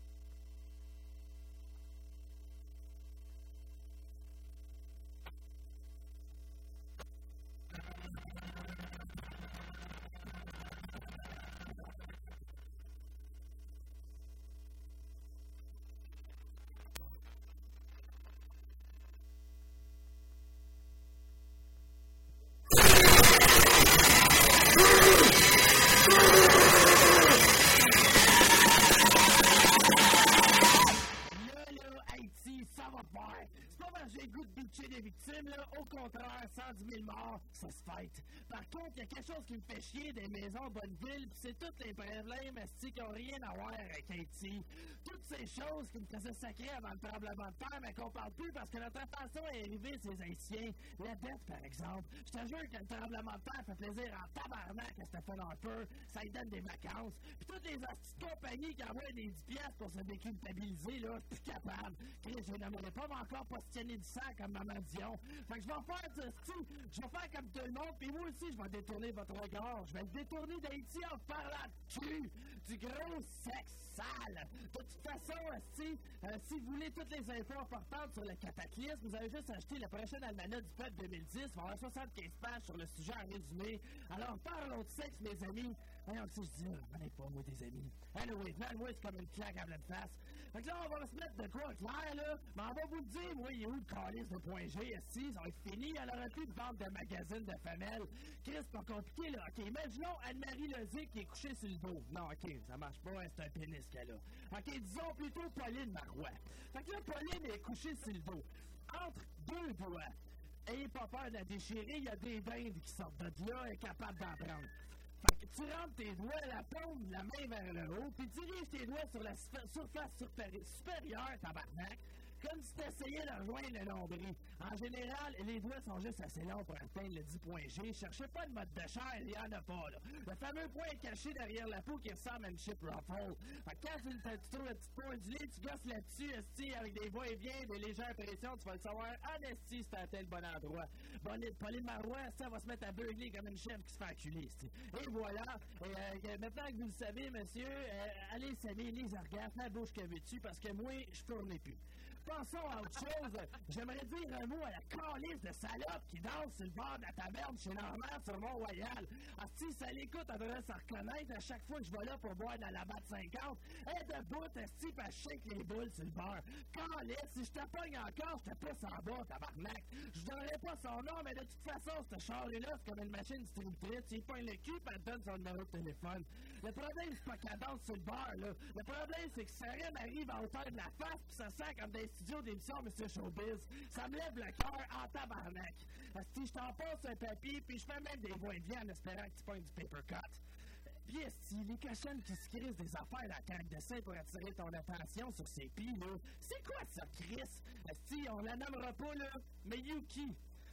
cent dix mille morts, ça se fête. Par contre, il y a quelque chose qui me fait chier des maisons Bonneville, pis c'est tous les problèmes esti qui n'ont rien à voir avec Haïti. Toutes ces choses qui me faisaient sacrer avant le tremblement de terre, mais qu'on parle plus parce que notre attention est arrivée, ces Haïtiens. La dette, par exemple. Je te jure que le tremblement de terre fait plaisir en tabarnak à Stephen Harper. Ça lui donne des vacances. Puis toutes les hosties de compagnies qui envoient des dix piastres pour se déculpabiliser, là, je suis plus capable. Chris, je n'aimerais pas m'encore positionner du sang comme Maman Dion. Fait que je vais faire du style, je vais faire comme tout le monde, puis moi aussi, je vais détourner votre regard. Je vais le détourner d'Haïti en parlant de cul, du gros sexe sale. De toute façon, si, euh, si vous voulez toutes les infos importantes sur le cataclysme, vous avez juste acheté le prochain almanach du peuple deux mille dix. Il va y avoir soixante-quinze pages sur le sujet en résumé. Alors, parlons de sexe, mes amis. Voyons ce que je dis là. On n'est pas moi, des amis. Anyway, moi, c'est comme une claque à pleine face. Fait que là, on va se mettre de quoi clair, là. Mais on va vous le dire, moi, il est où le calice de point G, ici? Ça va être fini. Elle aurait pu vendre de magazines de femelles. Chris, c'est pas compliqué, là. OK, imaginons Anne-Marie Lozic qui est couchée sur le dos. Non, OK, ça marche pas, hein, c'est un pénis qu'elle a. OK, disons plutôt Pauline Marois. Fait que là, Pauline est couchée sur le dos. Entre deux doigts. Ayez pas peur de la déchirer, il y a des dindes qui sortent de là et capables d'en prendre. Fait que tu rentres tes doigts, la paume, la main vers le haut, puis dirige tes doigts sur la surface supérieure, tabarnak, comme si tu essayais de rejoindre le nombril. En général, les doigts sont juste assez longs pour atteindre le dix point G. Cherchez pas de mode de chair, il n'y en a pas, là. Le fameux point caché derrière la peau qui ressemble à une chip ruffle. Fait que quand tu, tu trouves la petite pointe du lit, tu gosses là-dessus, esti, avec des va-et-vient, des légères pressions, tu vas le savoir en esti si t'as atteint le bon endroit. Bonne, Pauline Marois, ça va se mettre à beugler comme une chèvre qui se fait enculer, esti. Et voilà. Et, euh, maintenant que vous le savez, monsieur, euh, allez s'aimer les orgasmes, la bouche que veux-tu, parce que moi, je tourne plus. Passons à autre chose. J'aimerais dire un mot à la calice de salope qui danse sur le bord de la taverne chez Normand sur Mont-Royal. Ah, si ça l'écoute, elle devrait se reconnaître à chaque fois que je vais là pour boire dans la batte cinquante. Elle est debout, esti, pis elle shake les boules sur le bar. Calice, si je te pogne encore, je te pousse en bas, tabarnak. Je donnerai pas son nom, mais de toute façon, ce char-là, c'est comme une machine distributrice. Il pogne le cul, pis elle donne son numéro de téléphone. Le problème, c'est pas qu'elle danse sur le bar, là. Le problème, c'est que Sarah m'arrive à hauteur de la face, pis ça sent comme des studio d'émission Monsieur Showbiz. Ça me lève le cœur en tabarnak. Si je t'en passe un papier, puis je fais même des voix-et-vient en espérant que tu pognes du paper cut. Puis si les cochonnes qui se crissent des affaires à la canne de sein pour attirer ton attention sur ses pieds, là, c'est quoi ça, Chris? Si on la nommera pas, là, mais Yuki.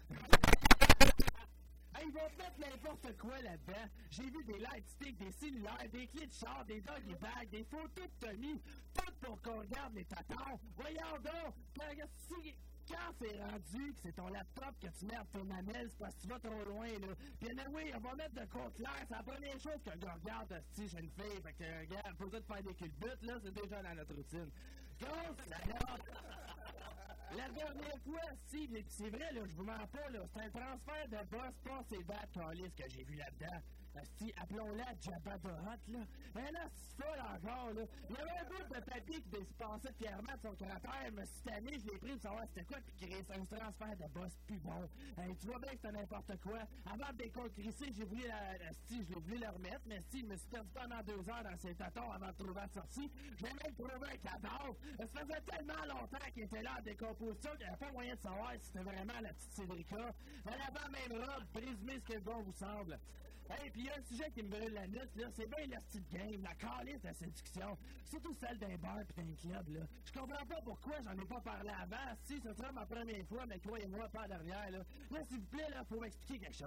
Hey, ils vont te mettre n'importe quoi là-dedans. J'ai vu des light sticks, des cellulaires, des clés de char, des doggy bags, des photos de Tommy, tout pour qu'on regarde les tatons. Voyons donc, quand, si, quand c'est rendu que c'est ton laptop que tu merdes tes mamelles, c'est parce que tu vas trop loin, là. Puis oui, on va mettre de quoi clair, c'est la première chose que je regarde si j'ai une fille. Fait que, regarde, faut peut-être faire des culbutes, là, c'est déjà dans notre routine. Grosse salope! La dernière fois, si, c'est vrai, là, je vous mens pas, là, c'est un transfert de boss possédant calice que j'ai vu là-dedans. Si, appelons-la Jabba the Hutt, là. Mais là, c'est folle encore, là. Il y avait un bout de papier qui se passait fièrement de son caractère. Me suis tanné, je l'ai pris pour savoir c'était quoi, puis créer un transfert de boss plus bon. Hey, tu vois bien que c'était n'importe quoi. Avant de déconcrisser, j'ai voulu la, la si, je l'ai voulu la remettre, mais si, je me suis perdu pendant deux heures dans ses tatons avant de trouver la sortie. J'ai même trouvé un cadavre. Ça faisait tellement longtemps qu'il était là en décomposition qu'il n'y avait pas moyen de savoir si c'était vraiment la petite Cédrica. Elle avait la même robe, présumez ce que bon vous semble. Hey, puis il y a un sujet qui me brûle la nuque, là, c'est bien la petite game, la calice de séduction, surtout celle d'un bar pis d'un club, là. Je comprends pas pourquoi j'en ai pas parlé avant, si ce sera ma première fois, mais croyez-moi, pas derrière, là. Là, s'il vous plaît, là, faut m'expliquer quelque chose.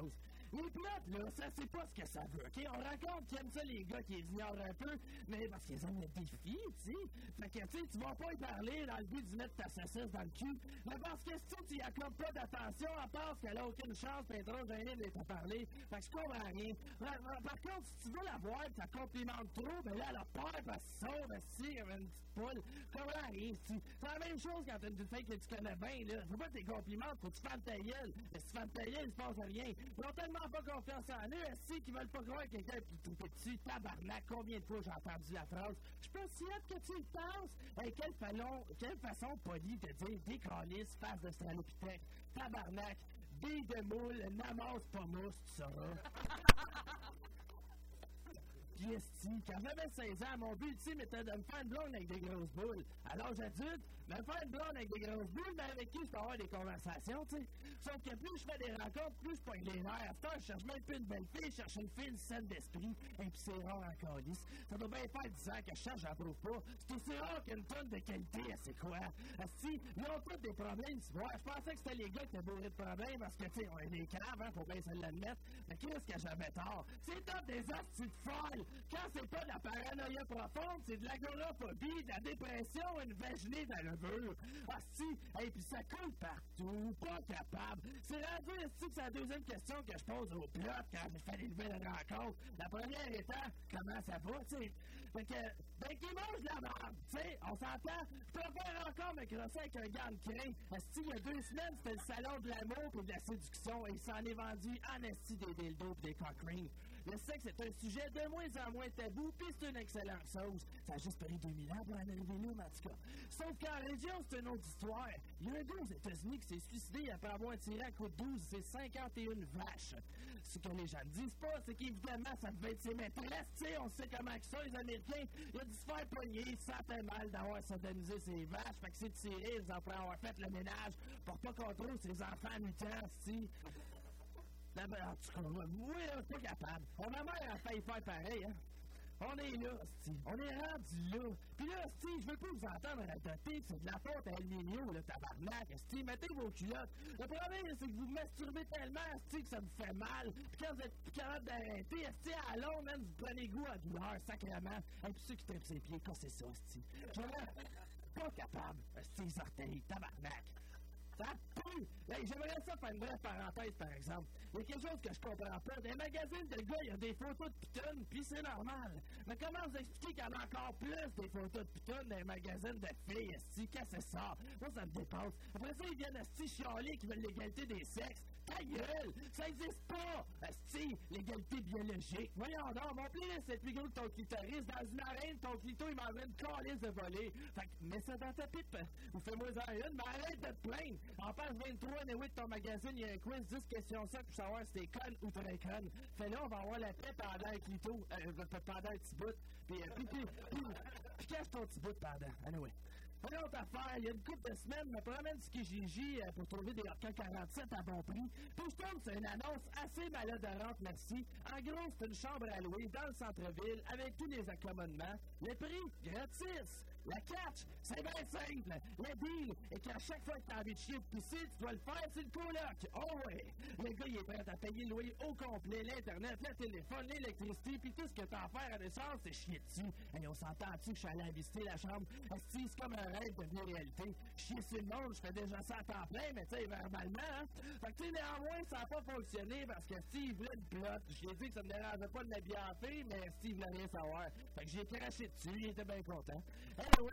les plots, là, ça c'est pas ce que ça veut, OK? On raconte qu'ils aiment ça, les gars qui les ignorent un peu, mais parce qu'ils aiment le défi, tu sais. Fait que, tu sais, tu vas pas y parler dans le but d'y mettre ta saucisse dans le cul, mais parce que si tu y accordes pas d'attention, à part qu'elle a aucune chance, pis elle est trop gênée de t'en parler, fait que je comprends rien. Par contre, si tu veux la voir pis tu complimentes trop, ben là, elle a peur, pis elle se sauve, elle se tire, une petite poule. Je comprends rien, c'est la même chose quand t'as une fille que tu connais bien, là. Faut pas tes compliments, faut que tu fasses ta gueule. Mais si tu fasses ta gueule, il se passe rien. Ils ont tellement pas confiance en eux, est-ce qu'ils veulent pas croire que quelqu'un qui tripe dessus, tabarnak, combien de fois j'ai entendu la phrase? Je suis pas si hâte que tu le penses. Hey, quelle, fallon, quelle façon polie de dire décalisse, face de stralopithèque, tabarnak, bille de moule, n'amasse pas mousse, tu sauras. Puis esti, quand j'avais seize ans, mon but ultime était de me faire une blonde avec des grosses boules. À l'âge adulte, me faire une blonde avec des grosses boules, mais avec qui je peux avoir des conversations, tu sais. Sauf que plus je fais des rencontres, plus je pogne les nerfs. Après, je cherche même plus une belle fille, je cherche une fille saine d'esprit. Et puis c'est rare en calice. Ça doit bien faire dix ans que je cherche, j'en trouve pas. C'est aussi rare qu'une tonne de qualité, c'est quoi? Esti, ils ont tous des problèmes, tu vois. Je pensais que c'était les gars qui étaient bourrés de problèmes parce que, tu sais, on est des caves, hein, faut bien se l'admettre. Mais qu'est-ce que j'avais tort? C'est top des hosties de folles! Quand c'est pas de la paranoïa profonde, c'est de l'agoraphobie, de la dépression, une vaginée dans le mur. Ah si, et puis ça coule partout, pas capable. C'est rendu ici que c'est la deuxième question que je pose au plot quand je fais des nouvelles rencontres. La première étant, comment ça va, tu sais. Fait que, ben qui mange de la merde, tu sais, on s'entend. Je préfère encore me crosser avec un gant de crin. Asti, il y a deux semaines, c'était le salon de l'amour et de la séduction et il s'en est vendu en esti des dildos et des cock rings. Le sexe est un sujet de moins en moins tabou, puis c'est une excellente chose. Ça a juste pris deux mille ans pour en arriver là, mais en tout cas. Sauf qu'en région, c'est une autre histoire. Il y a un gars aux États-Unis qui s'est suicidé après avoir tiré à coup de douze ses cinquante et une vaches. Ce que les gens ne disent pas, c'est qu'évidemment, ça devait être ses maîtresses, tu sais, on sait comment que ça, les Américains. Il a dû se faire pogner, il se sentait mal d'avoir sodomisé ses vaches, fait que c'est tiré, après avoir fait le ménage, pour pas qu'on trouve ses enfants mutants, si. En tout cas, oui, je suis pas capable. Ma mère a failli faire pareil, hein. On est là, c'ti. On est rendu là. Puis là, c'ti, je veux pas vous entendre radoter, c'est de la faute à El Niño, le tabarnak, c'ti. Mettez vos culottes. Le problème, c'est que vous masturbez tellement, c'ti, que ça vous fait mal. Puis quand vous êtes plus capable d'arrêter, c'ti, à long, même, vous prenez goût à douleur, sacrément. Et puis ceux qui trippent ses pieds, cassez ça, c'ti. Pas capable, c'ti, les orteils, tabarnak. Ça pue! Hey, j'aimerais ça faire une brève parenthèse, par exemple. Il y a quelque chose que je comprends pas. Dans les magazines de gars, il y a des photos de pitounes, puis c'est normal. Mais comment vous expliquer qu'il y en a encore plus des photos de pitounes dans les magazines de filles, esti? Qu'est-ce que c'est ça? Moi, ça me dépasse. Après ça, ils viennent esti chialer qui veulent l'égalité des sexes. Ta gueule! Ça existe pas! Esti, l'égalité biologique. Voyons donc, mon pénis c'est plus gros que ton clitoris. Dans une arène, ton clito, il m'envoie une calice de voler. Fait que, mets ça dans ta pipe. Ou fais-moi en une, mais arrête de te plaindre. En page vingt-trois, anyway, de ton magazine, il y a un quiz, dix questions ça pour savoir si t'es conne ou très conne. Fais-là, on va avoir la paix pendant un clito, euh, pendant un petit bout. Puis, puis, puis, puis, puis cache ton petit bout pendant. Anyway. Une autre affaire, il y a une couple de semaines, je me promène sur Kijiji euh, pour trouver des K quarante-sept à bon prix. Puis je tombe sur une annonce assez maladroite, merci. En gros, c'est une chambre à louer dans le centre-ville avec tous les accommodements. Le prix, gratis. La catch, c'est bien simple. Le deal est qu'à chaque fois que tu as envie de chier ou pisser, tu dois le faire sur le coloc. Oh ouais! Le gars, il est prêt à payer le loyer au complet, l'Internet, le téléphone, l'électricité, puis tout ce que tu as à faire à l'essence, c'est chier dessus. Et on s'entend-tu que je suis allé visiter la chambre? Esti, c'est comme un rêve devenu réalité. Chier sur le monde, je fais déjà ça à temps plein, mais tu sais, verbalement, hein? Fait que tu sais, néanmoins, ça n'a pas fonctionné parce que Steve voulait une plotte. J'ai dit que ça me dérangeait pas de m'habiller en fille, mais Steve voulait rien savoir. Fait que j'ai craché dessus, il était bien content. Oui.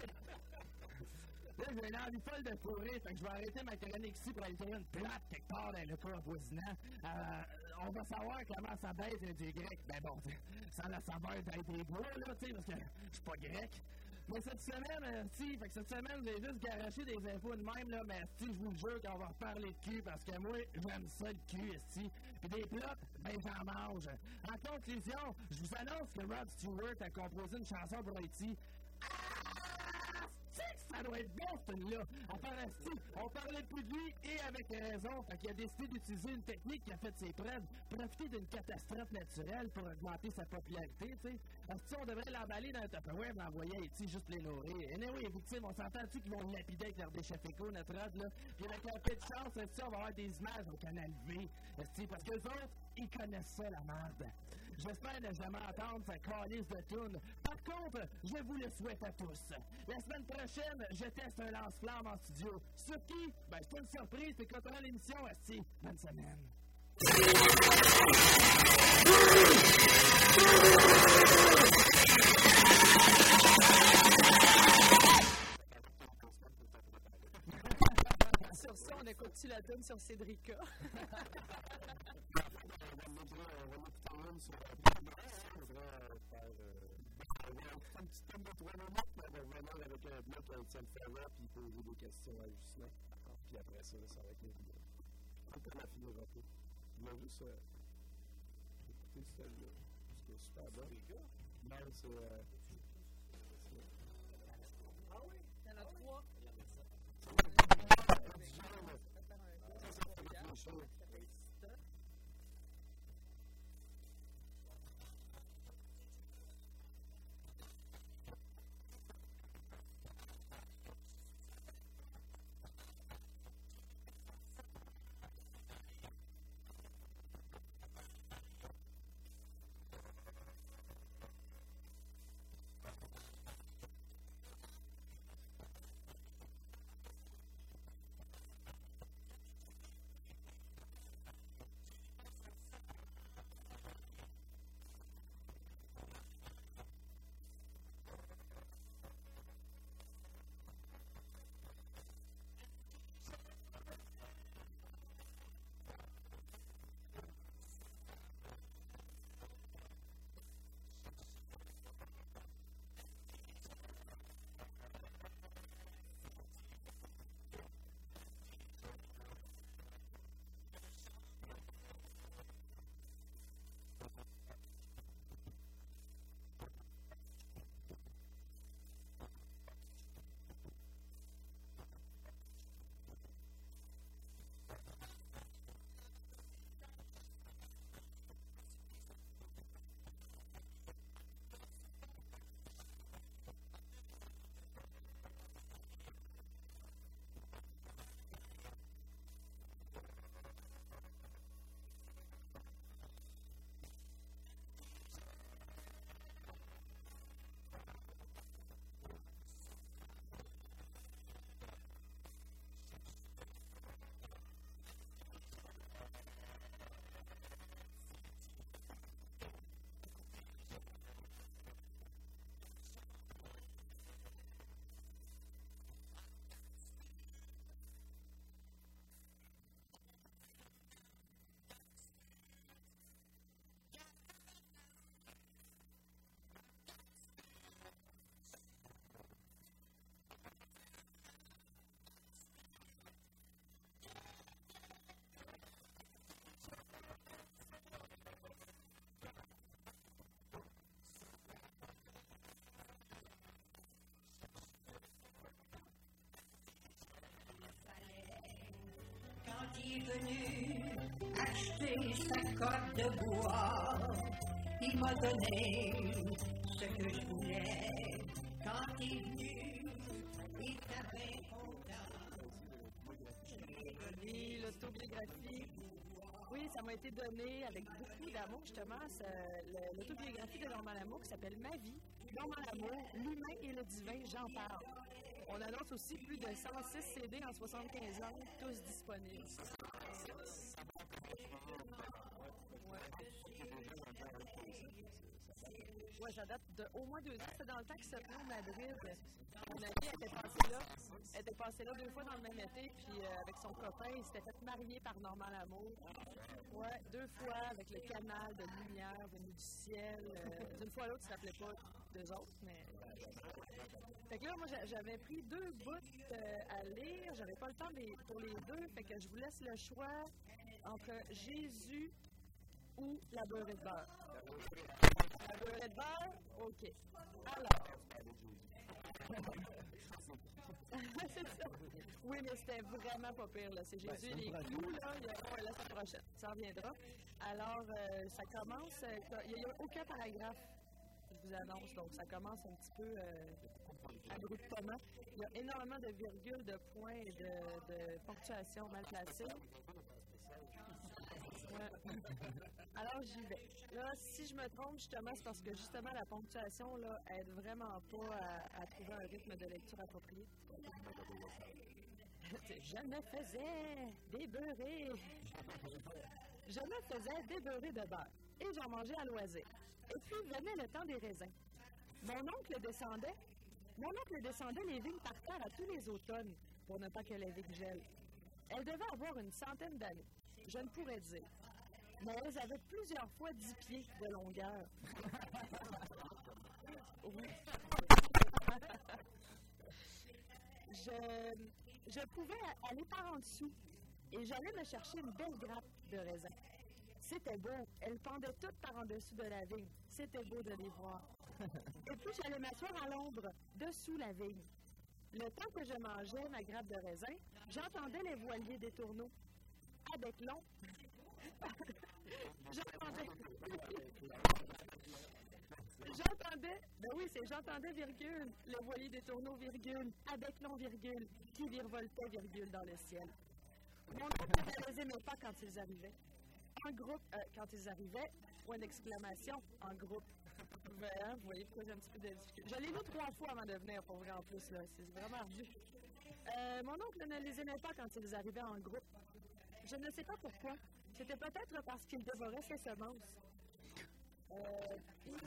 Là, j'ai une envie folle de fourrer, fait que je vais arrêter ma chronique ici pour aller trouver une plate quelque part dans le corps avoisinant. Euh, on va savoir comment ça baise du grec. Ben bon, sans la saveur d'être hébreu, là, tu sais, parce que je suis pas grec. Mais cette semaine, euh, si, fait que cette semaine, j'ai juste garoché des infos de même, là, mais si, je vous le jure qu'on va reparler de cul, parce que moi, j'aime ça le cul, si. Puis des plots, ben j'en mange. En conclusion, je vous annonce que Rod Stewart a composé une chanson pour Haïti. Ça doit être bon, ce tune-là. À part asti, on parlait plus de lui et avec raison. Fait qu'il a décidé d'utiliser une technique qui a fait ses preuves, profiter d'une catastrophe naturelle pour augmenter sa popularité, tu sais. Asti, on devrait l'emballer dans un Tupperware et l'envoyer à Haïti juste pour les nourrir. Et anyway, victime, on s'entend-tu qu'ils vont le lapider avec leur déchet fécaux, notre rod, là? Puis avec un peu de chance, asti, on va avoir des images au Canal V, asti, parce que les autres, ils connaissent ça, la merde. J'espère ne jamais entendre sa calice de toune. Par contre, je vous le souhaite à tous. La semaine prochaine, je teste un lance-flamme en studio. Sur qui? Ben, c'est une surprise, c'est quand on a l'émission, asti. Bonne semaine. Sur ça, on écoute-tu la toune sur Cédrica? On sur la première, on devrait faire un petit thème de trois minutes, mais on va revenir avec un bloc à Étienne Ferrand, puis poser des questions à Justin. Puis après ça, ça va être une vidéo. On peut la finir un peu. Je voulais juste écouter celle-là. C'était super bon. Non, c'est. Ah oui? Il y en a trois. Ça, ça fait réfléchir. Il est venu acheter sa coque de bois. Il m'a donné ce que je voulais. Quand il est venu, il était bien content. Oui, l'autobiographie. Oui, ça m'a été donné avec beaucoup d'amour, justement. L'autobiographie de Normand Lamour qui s'appelle Ma vie. Normand Lamour, l'humain et le divin, j'en parle. On annonce aussi plus de cent six C D en soixante-quinze ans, tous disponibles. Ouais, ça date d'au moins deux ans. C'était dans le temps que ça venait au Madrid. Mon amie était passée là. Elle était passée là deux fois dans le même été, puis euh, avec son copain, il s'était fait marier par Normand Lamour. Ouais, deux fois avec le canal de lumière venu du ciel. Euh, D'une fois à l'autre, ça s'appelait pas deux autres, mais. Fait que là, moi, j'avais pris deux bouts euh, à lire. J'avais pas le temps les, pour les deux. Fait que je vous laisse le choix entre Jésus ou la beurrée de beurre. La beurrée de beurre? OK. Alors. mais c'était vraiment pas pire, là. C'est Jésus et les clous, là. Il y a, ouais, là, ça prochaine. Ça reviendra. Alors, euh, ça commence. Euh, il n'y a aucun paragraphe, je vous annonce. Donc, ça commence un petit peu euh, abruptement. Il y a énormément de virgules, de points et de, de ponctuation mal placées. Ouais. Alors, j'y vais. Là, si je me trompe, justement, c'est parce que, justement, la ponctuation, là, aide vraiment pas à, à trouver un rythme de lecture approprié. Je me faisais débeurrer. Je me faisais débeurrer de beurre. Et j'en mangeais à loisir. Et puis, venait le temps des raisins. Mon oncle descendait. Mon oncle descendait les vignes par terre à tous les automnes, pour ne pas que les vignes gèlent. Elles devaient avoir une centaine d'années. Je ne pourrais dire. Mais elles avaient plusieurs fois dix pieds de longueur. Oui. je, je pouvais aller par en dessous et j'allais me chercher une belle grappe de raisin. C'était beau. Elles pendaient toutes par en dessous de la vigne. C'était beau de les voir. Et puis j'allais m'asseoir à l'ombre, dessous la vigne. Le temps que je mangeais ma grappe de raisin, j'entendais les voiliers des tourneaux. Avec long. J'entendais. J'entendais. Ben oui, c'est j'entendais, virgule, le voilier des tourneaux, virgule, avec long, virgule, qui virevoltait, virgule, dans le ciel. Mon oncle ne les aimait pas quand ils arrivaient. En groupe, euh, quand ils arrivaient, point d'exclamation, en groupe. Ben, vous voyez pourquoi j'ai un petit peu de difficulté. Je l'ai lu trois fois avant de venir, pour vrai, en plus, là. C'est vraiment ardu. Euh, mon oncle ne les aimait pas quand ils arrivaient en groupe. Je ne sais pas pourquoi. C'était peut-être parce qu'il dévorait ses semences. Euh...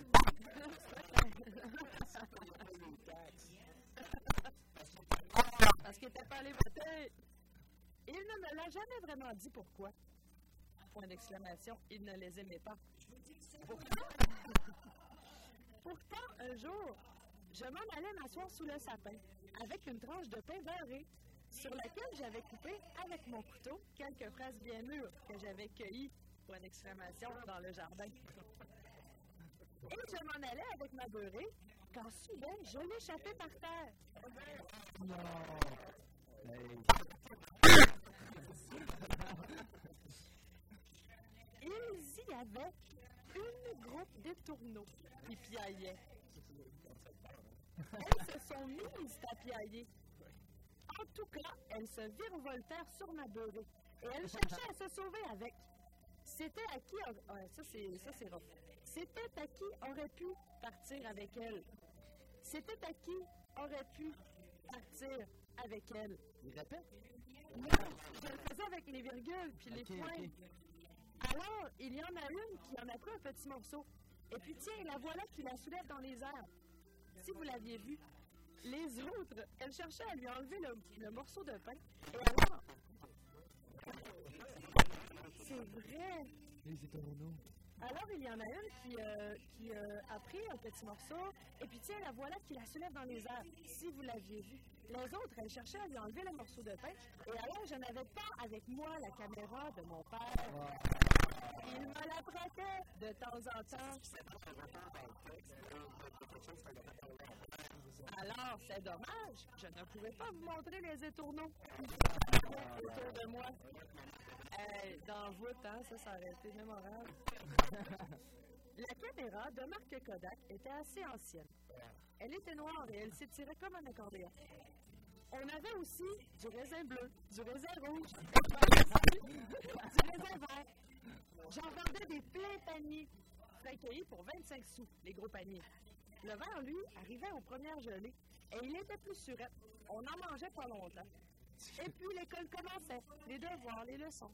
parce qu'il n'était pas allé voter. Il ne me l'a jamais vraiment dit pourquoi. Point d'exclamation, il ne les aimait pas. Pourtant, Pourtant un jour, je m'en allais m'asseoir sous le sapin, avec une tranche de pain beurré, sur laquelle j'avais coupé avec mon couteau quelques fraises bien mûres que j'avais cueillies, point d'exclamation, dans le jardin. Et je m'en allais avec ma beurrée, quand soudain, je l'échappais par terre. Non! Hey. Ils y avaient une groupe de tourneaux qui piaillaient. Elles se sont mises à piailler. En tout cas, elles se virevoltèrent sur ma beurrée et elles cherchaient à se sauver avec. C'était à qui... Ouais, ça, c'est, ça, c'est rough. C'était à qui aurait pu partir avec elle. C'était à qui aurait pu partir avec elle. Il répète? Non, je le faisais avec les virgules puis les okay, points. Okay. Alors, il y en a une qui en a pris un petit morceau. Et puis, tiens, la voilà qui la soulève dans les airs. Si vous l'aviez vu, les autres, elles cherchaient à lui enlever le, le morceau de pain. Et alors... C'est vrai. Les étourneaux. Alors, il y en a une qui, euh, qui euh, a pris un petit morceau. Et puis, tiens, la voilà qui la soulève dans les airs. Si vous l'aviez vu. Les autres, elles cherchaient à lui enlever le morceau de pain. Et alors, je n'avais pas avec moi la caméra de mon père. Il me la prêtait de temps en temps. Alors, c'est dommage. Je ne pouvais pas vous montrer les étourneaux autour de moi. Hey, dans voûte, hein, ça, ça aurait été mémorable. La caméra de marque Kodak était assez ancienne. Elle était noire et elle s'étirait comme un accordéon. On avait aussi du raisin bleu, du raisin rouge, du raisin vert. J'en vendais des pleins paniers, frais cueillis pour vingt-cinq sous, les gros paniers. Le verre, lui, arrivait aux premières gelées et il était plus surette. On en mangeait pas longtemps. Et puis l'école commençait, les devoirs, les leçons.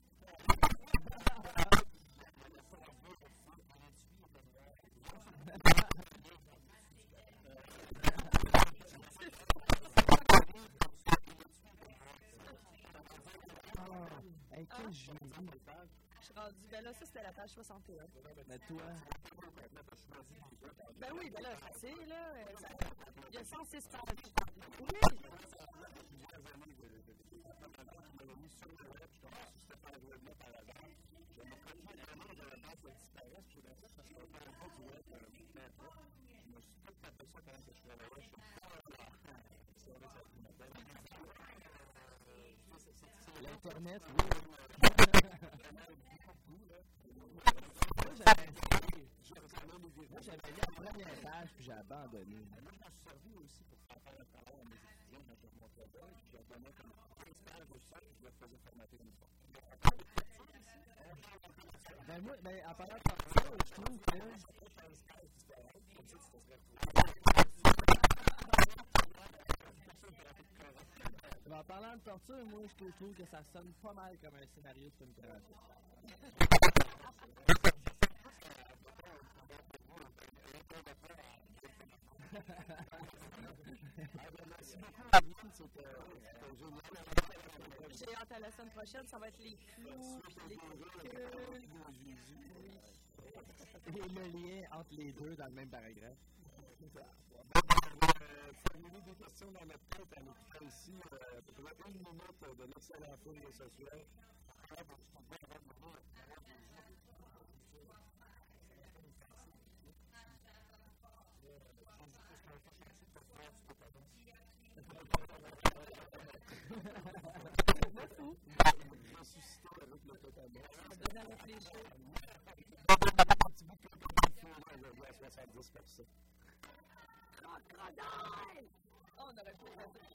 Oh, hey, quel génie! Je suis rendu, ben là, ça c'était la page soixante et un. Mais toi? Ben oui, ben là, tu sais, là, il y a cent six pages. Oui! L'Internet, oui. Moi, j'avais Moi, j'avais lu la première page, puis j'ai abandonné. Moi, je m'en suis servi aussi pour faire faire un travail à mes étudiants quand je remontais là. J'ai abonné comme quinze pages de ça, puis je leur faisais formater une fois. Ben, moi, ben, en parlant de torture, je trouve que. Ben, en parlant de torture, moi, je trouve que ça sonne pas mal comme un scénario de film thérapie. J'ai hâte à la semaine prochaine, ça va être les clous, les calculs. Et le lien entre les deux dans le même paragraphe. Formuler des questions dans notre tête en écoutant ici euh, à peu près une minute de l'excellent film social. Ressuscité avec le totalement. Ça donne à réfléchir. Un petit bout de aujourd'hui à soixante-dix pour cent. Crocodile! Oh, on aurait pu faire ça.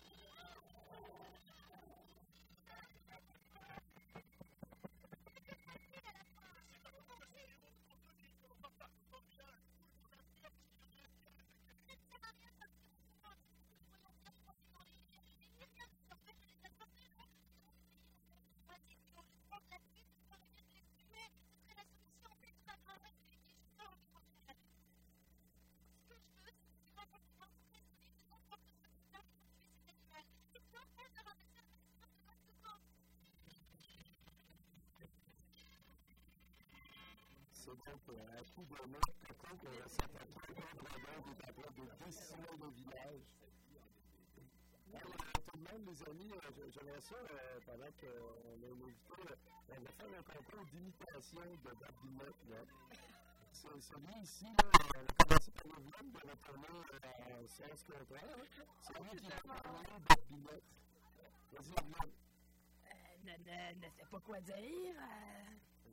C'est donc un coup de main, quelqu'un qui aurait s'attaqué contre la bande et capable de décimer le village. Alors, tout de même, les amis, j'aimerais ça, euh, pendant qu'on a une invité, on va faire un concours d'imitation de Babinette. C'est celui ici, là, on a commencé par le vlog de retourner en sens contraire. C'est lui qui a parlé Babinette. Vas-y, Babinette. Ne, ne, ne sais pas quoi dire. Euh...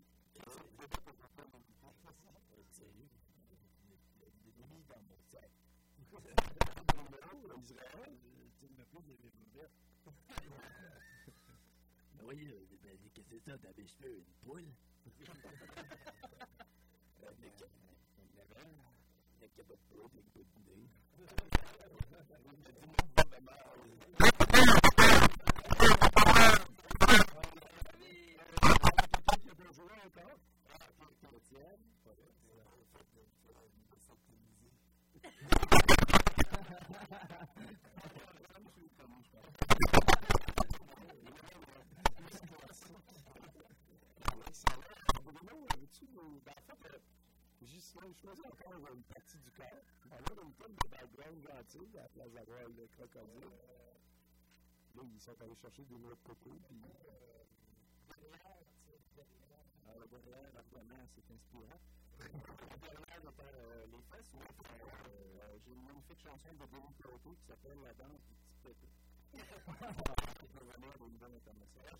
Oui, qu'est-ce que c'est ça, t'as des cheveux, une poule? Le capot de poule, une poule d'idée. Gislain choisit encore une partie du corps. Alors, une tonne de background gentil à la place d'avoir le crocodile. Là, ils sont allés chercher des noix de coco. Puis... Alors, derrière, l'argument, c'est inspirant. Derrière, euh, les fesses, ouais, euh, j'ai une magnifique chanson de Denis Cloto qui s'appelle La danse du petit pépé. Qui peut venir au niveau international.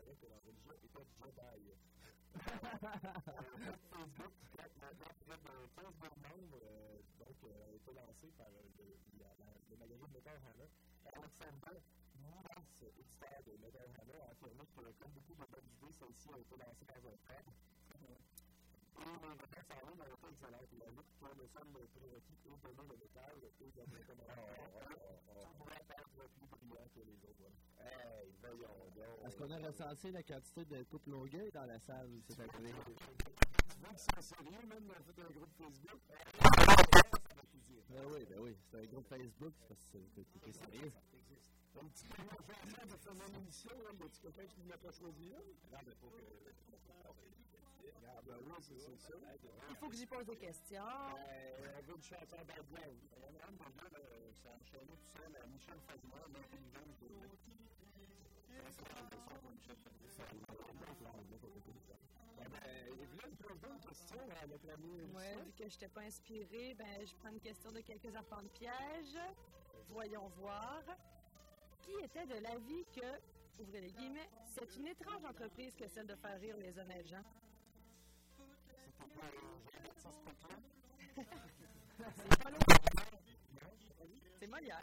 déclarait que la religion était Jedi. Facebook, maintenant, près de quinze mille membres, euh, donc, euh, a été lancé par euh, le, la, la, le magazine Metal Hammer. Alexander Moulass, éditeur de Metal Hammer, a affirmé que, comme beaucoup de bonnes idées, celle-ci a été lancée dans un cadre. Et les réponses en ligne ont été excellentes. Il a dit que le seul prérequis est d'aimer le métal et d'être recommandé. Tout doit être plus brillant que les autres. Hey, voyons donc. Est-ce qu'on a recensé la quantité de couples longueuil dans la salle cette année? Tu vois que c'est sérieux, même, on a fait un groupe Facebook. Ben oui, ben oui, c'est un groupe Facebook, c'est parce que c'est sérieux. Un petit peu de de faire mon émission, il y a petit copain qui ne l'a pas choisi là? Non, mais faut que. Ah, ben oui, c'est ça. Il faut que j'y pose des questions. Euh, on veut une chanson background. On a un moment, ça a enchaîné tout seul à Michel Fazement, l'intelligence de. Ça, c'est la version de Michel Fazement. Oui, vu que je n'étais pas inspirée, ben, je prends une question de quelques enfants de piège. Voyons voir. Qui était de l'avis que, ouvrez les guillemets, c'est une étrange entreprise que celle de faire rire les honnêtes gens? C'était pas Jean-Baptiste Péclin? C'est pas l'autre. C'est Molière.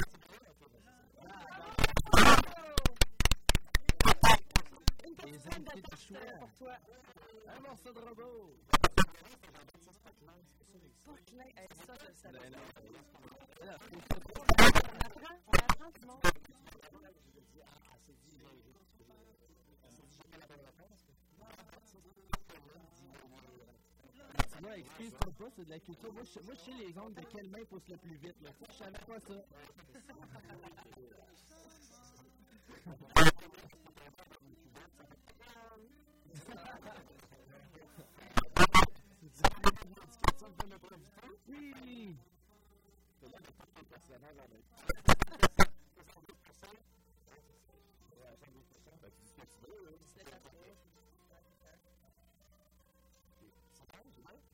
Une petite scène de tarte pour toi. Un morceau de robot. Poquelin, hey, ça, je le savais. On apprend, on apprend tout le monde. Moi, excuse-moi pas, c'est de la culture. Moi, je, moi, je sais les ongles de quelle main pousse le plus vite. Là. Je savais pas ça. Oui! C'est là que tous les personnages en même temps. soixante-dix pour cent? Ouais, soixante-dix pour cent. Ben, tu dis ce que tu veux, là. C'est la parole. C'est bon, c'est bon?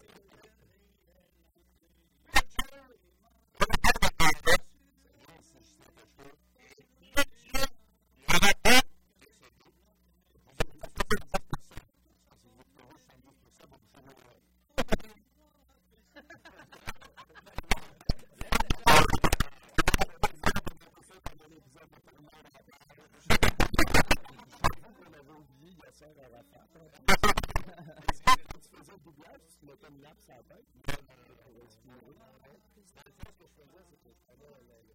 Une lapse à la tête pour respirer. La chose que je faisais, c'est que je prenais le clip,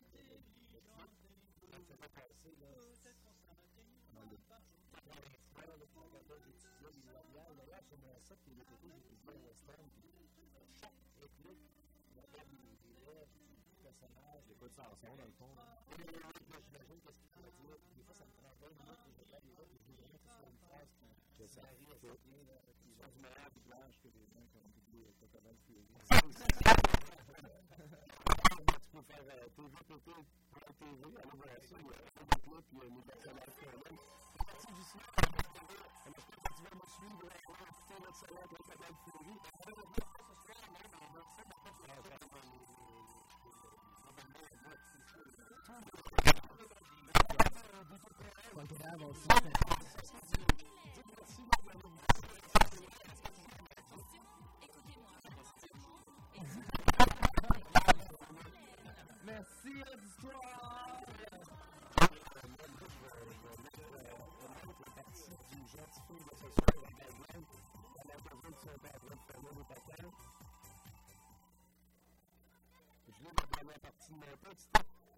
je me faisais passer dans le frère, le magasin j'étudiais les labiales. D'ailleurs, sur mon set, les photos, j'étudiais un western. Chaque réplique, il y avait des lèvres du personnage. Des coups de chanson, dans le fond. Et j'imagine qu'est-ce qu'il pourrait dire. Des fois, ça me prend vingt minutes que je regarde les lettres et je veux vraiment que ce soit une phrase qui s'arrive assez bien. Ils sont du meilleur doublage que les gens qui ont doublé Coconut Fury. Tu peux faire T V P T pour la T V, aller voir ça, il y a un de clips, il y a mes personnages quand même. C'est parti du cinéma, est-ce que tu vas me suivre à écouter l'excellent Coconut Fury? Pas grave, on merci, auditoire! Je lis la dernière partie de mon texte.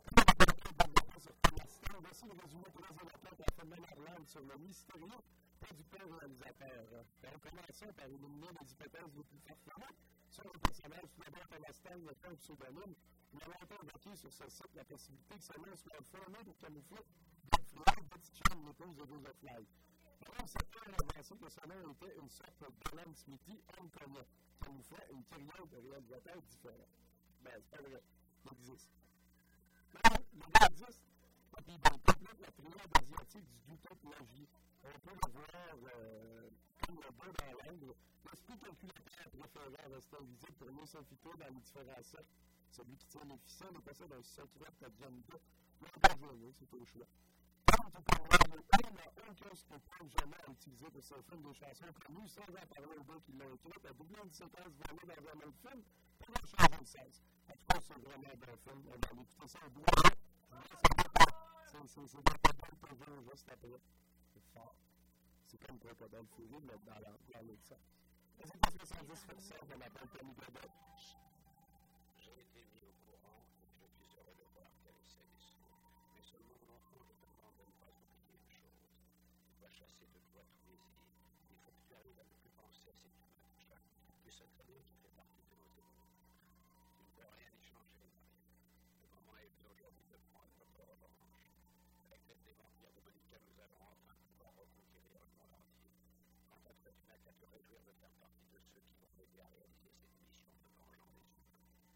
Voici le résumé très éloquent qu'a fait Mel Harland sur le mystérieux producteur réalisateur. On commençons par éliminer les hypothèses les plus farfelues sur le personnage Flaubert Thomastan, le temps pseudonyme. Nous avons été évoqué sur ce site la possibilité que ce nom soit formé pour camoufler Big Fly, Betty Chan, l'épouse de Joseph Fly. Alors, certains ont avancé que ce nom était une sorte d'Alan Smithy hongkongais, camouflant une kyrielle de réalisateurs différents. Ben, c'est pas vrai, il existe. Mais, le gars existe. Et puis, ben, complète la triade asiatique du Dutop-Magie. On peut le voir euh, comme le beau dans l'angle. L'esprit calculateur préféré à rester invisible pour mieux s'infiltrer dans les différents cercles. Celui qui tient les ficelles et possède un secret à Django. Le gars génial, c'est au choix. Tom tout comme moi, il n'y a aucun spectacle jamais à utiliser de ce film des chansons connues sans en parler au gars qui l'a écrit. À doubler une séquence volée dans un même film pour leur changer le sens. En tout cas, c'est vraiment un bon film. On va aller écouter ça au bout. C'est des Crocodile toujours juste après. C'est fort. C'est comme Crocodile Fury, mais dans l'autre sens. C'est pas soixante-dix pour cent qu'on appelle Tony Godet. J'ai été mis au courant et je suis heureux de voir qu'elle essaie des sourds. Mais seulement mon enfant, je te demande de ne pas oublier une chose. Tu vas chasser de toi tous les idées. Il faut que tu arrives à ne plus penser à cette humaine. Tu sais très bien qu'il fait partie de nos émotions. Tu ne peux rien y changer, Marie. Le moment est venu aujourd'hui de prendre notre revanche. Avec l'aide des vampires de Monica, nous allons enfin pouvoir reconquérir le monde entier. Quant à toi, tu n'as qu'à te réjouir de faire partie de ceux qui vont m'aider à réaliser cette mission de vengeance des humains.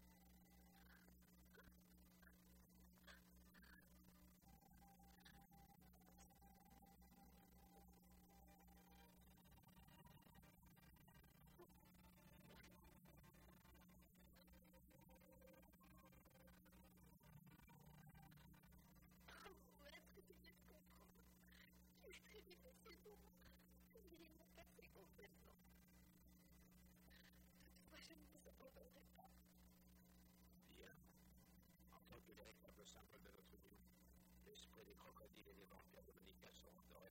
Bien. En tant que véritable symbole de notre union, l'esprit des crocodiles et des vampires de Monica seront dorénavant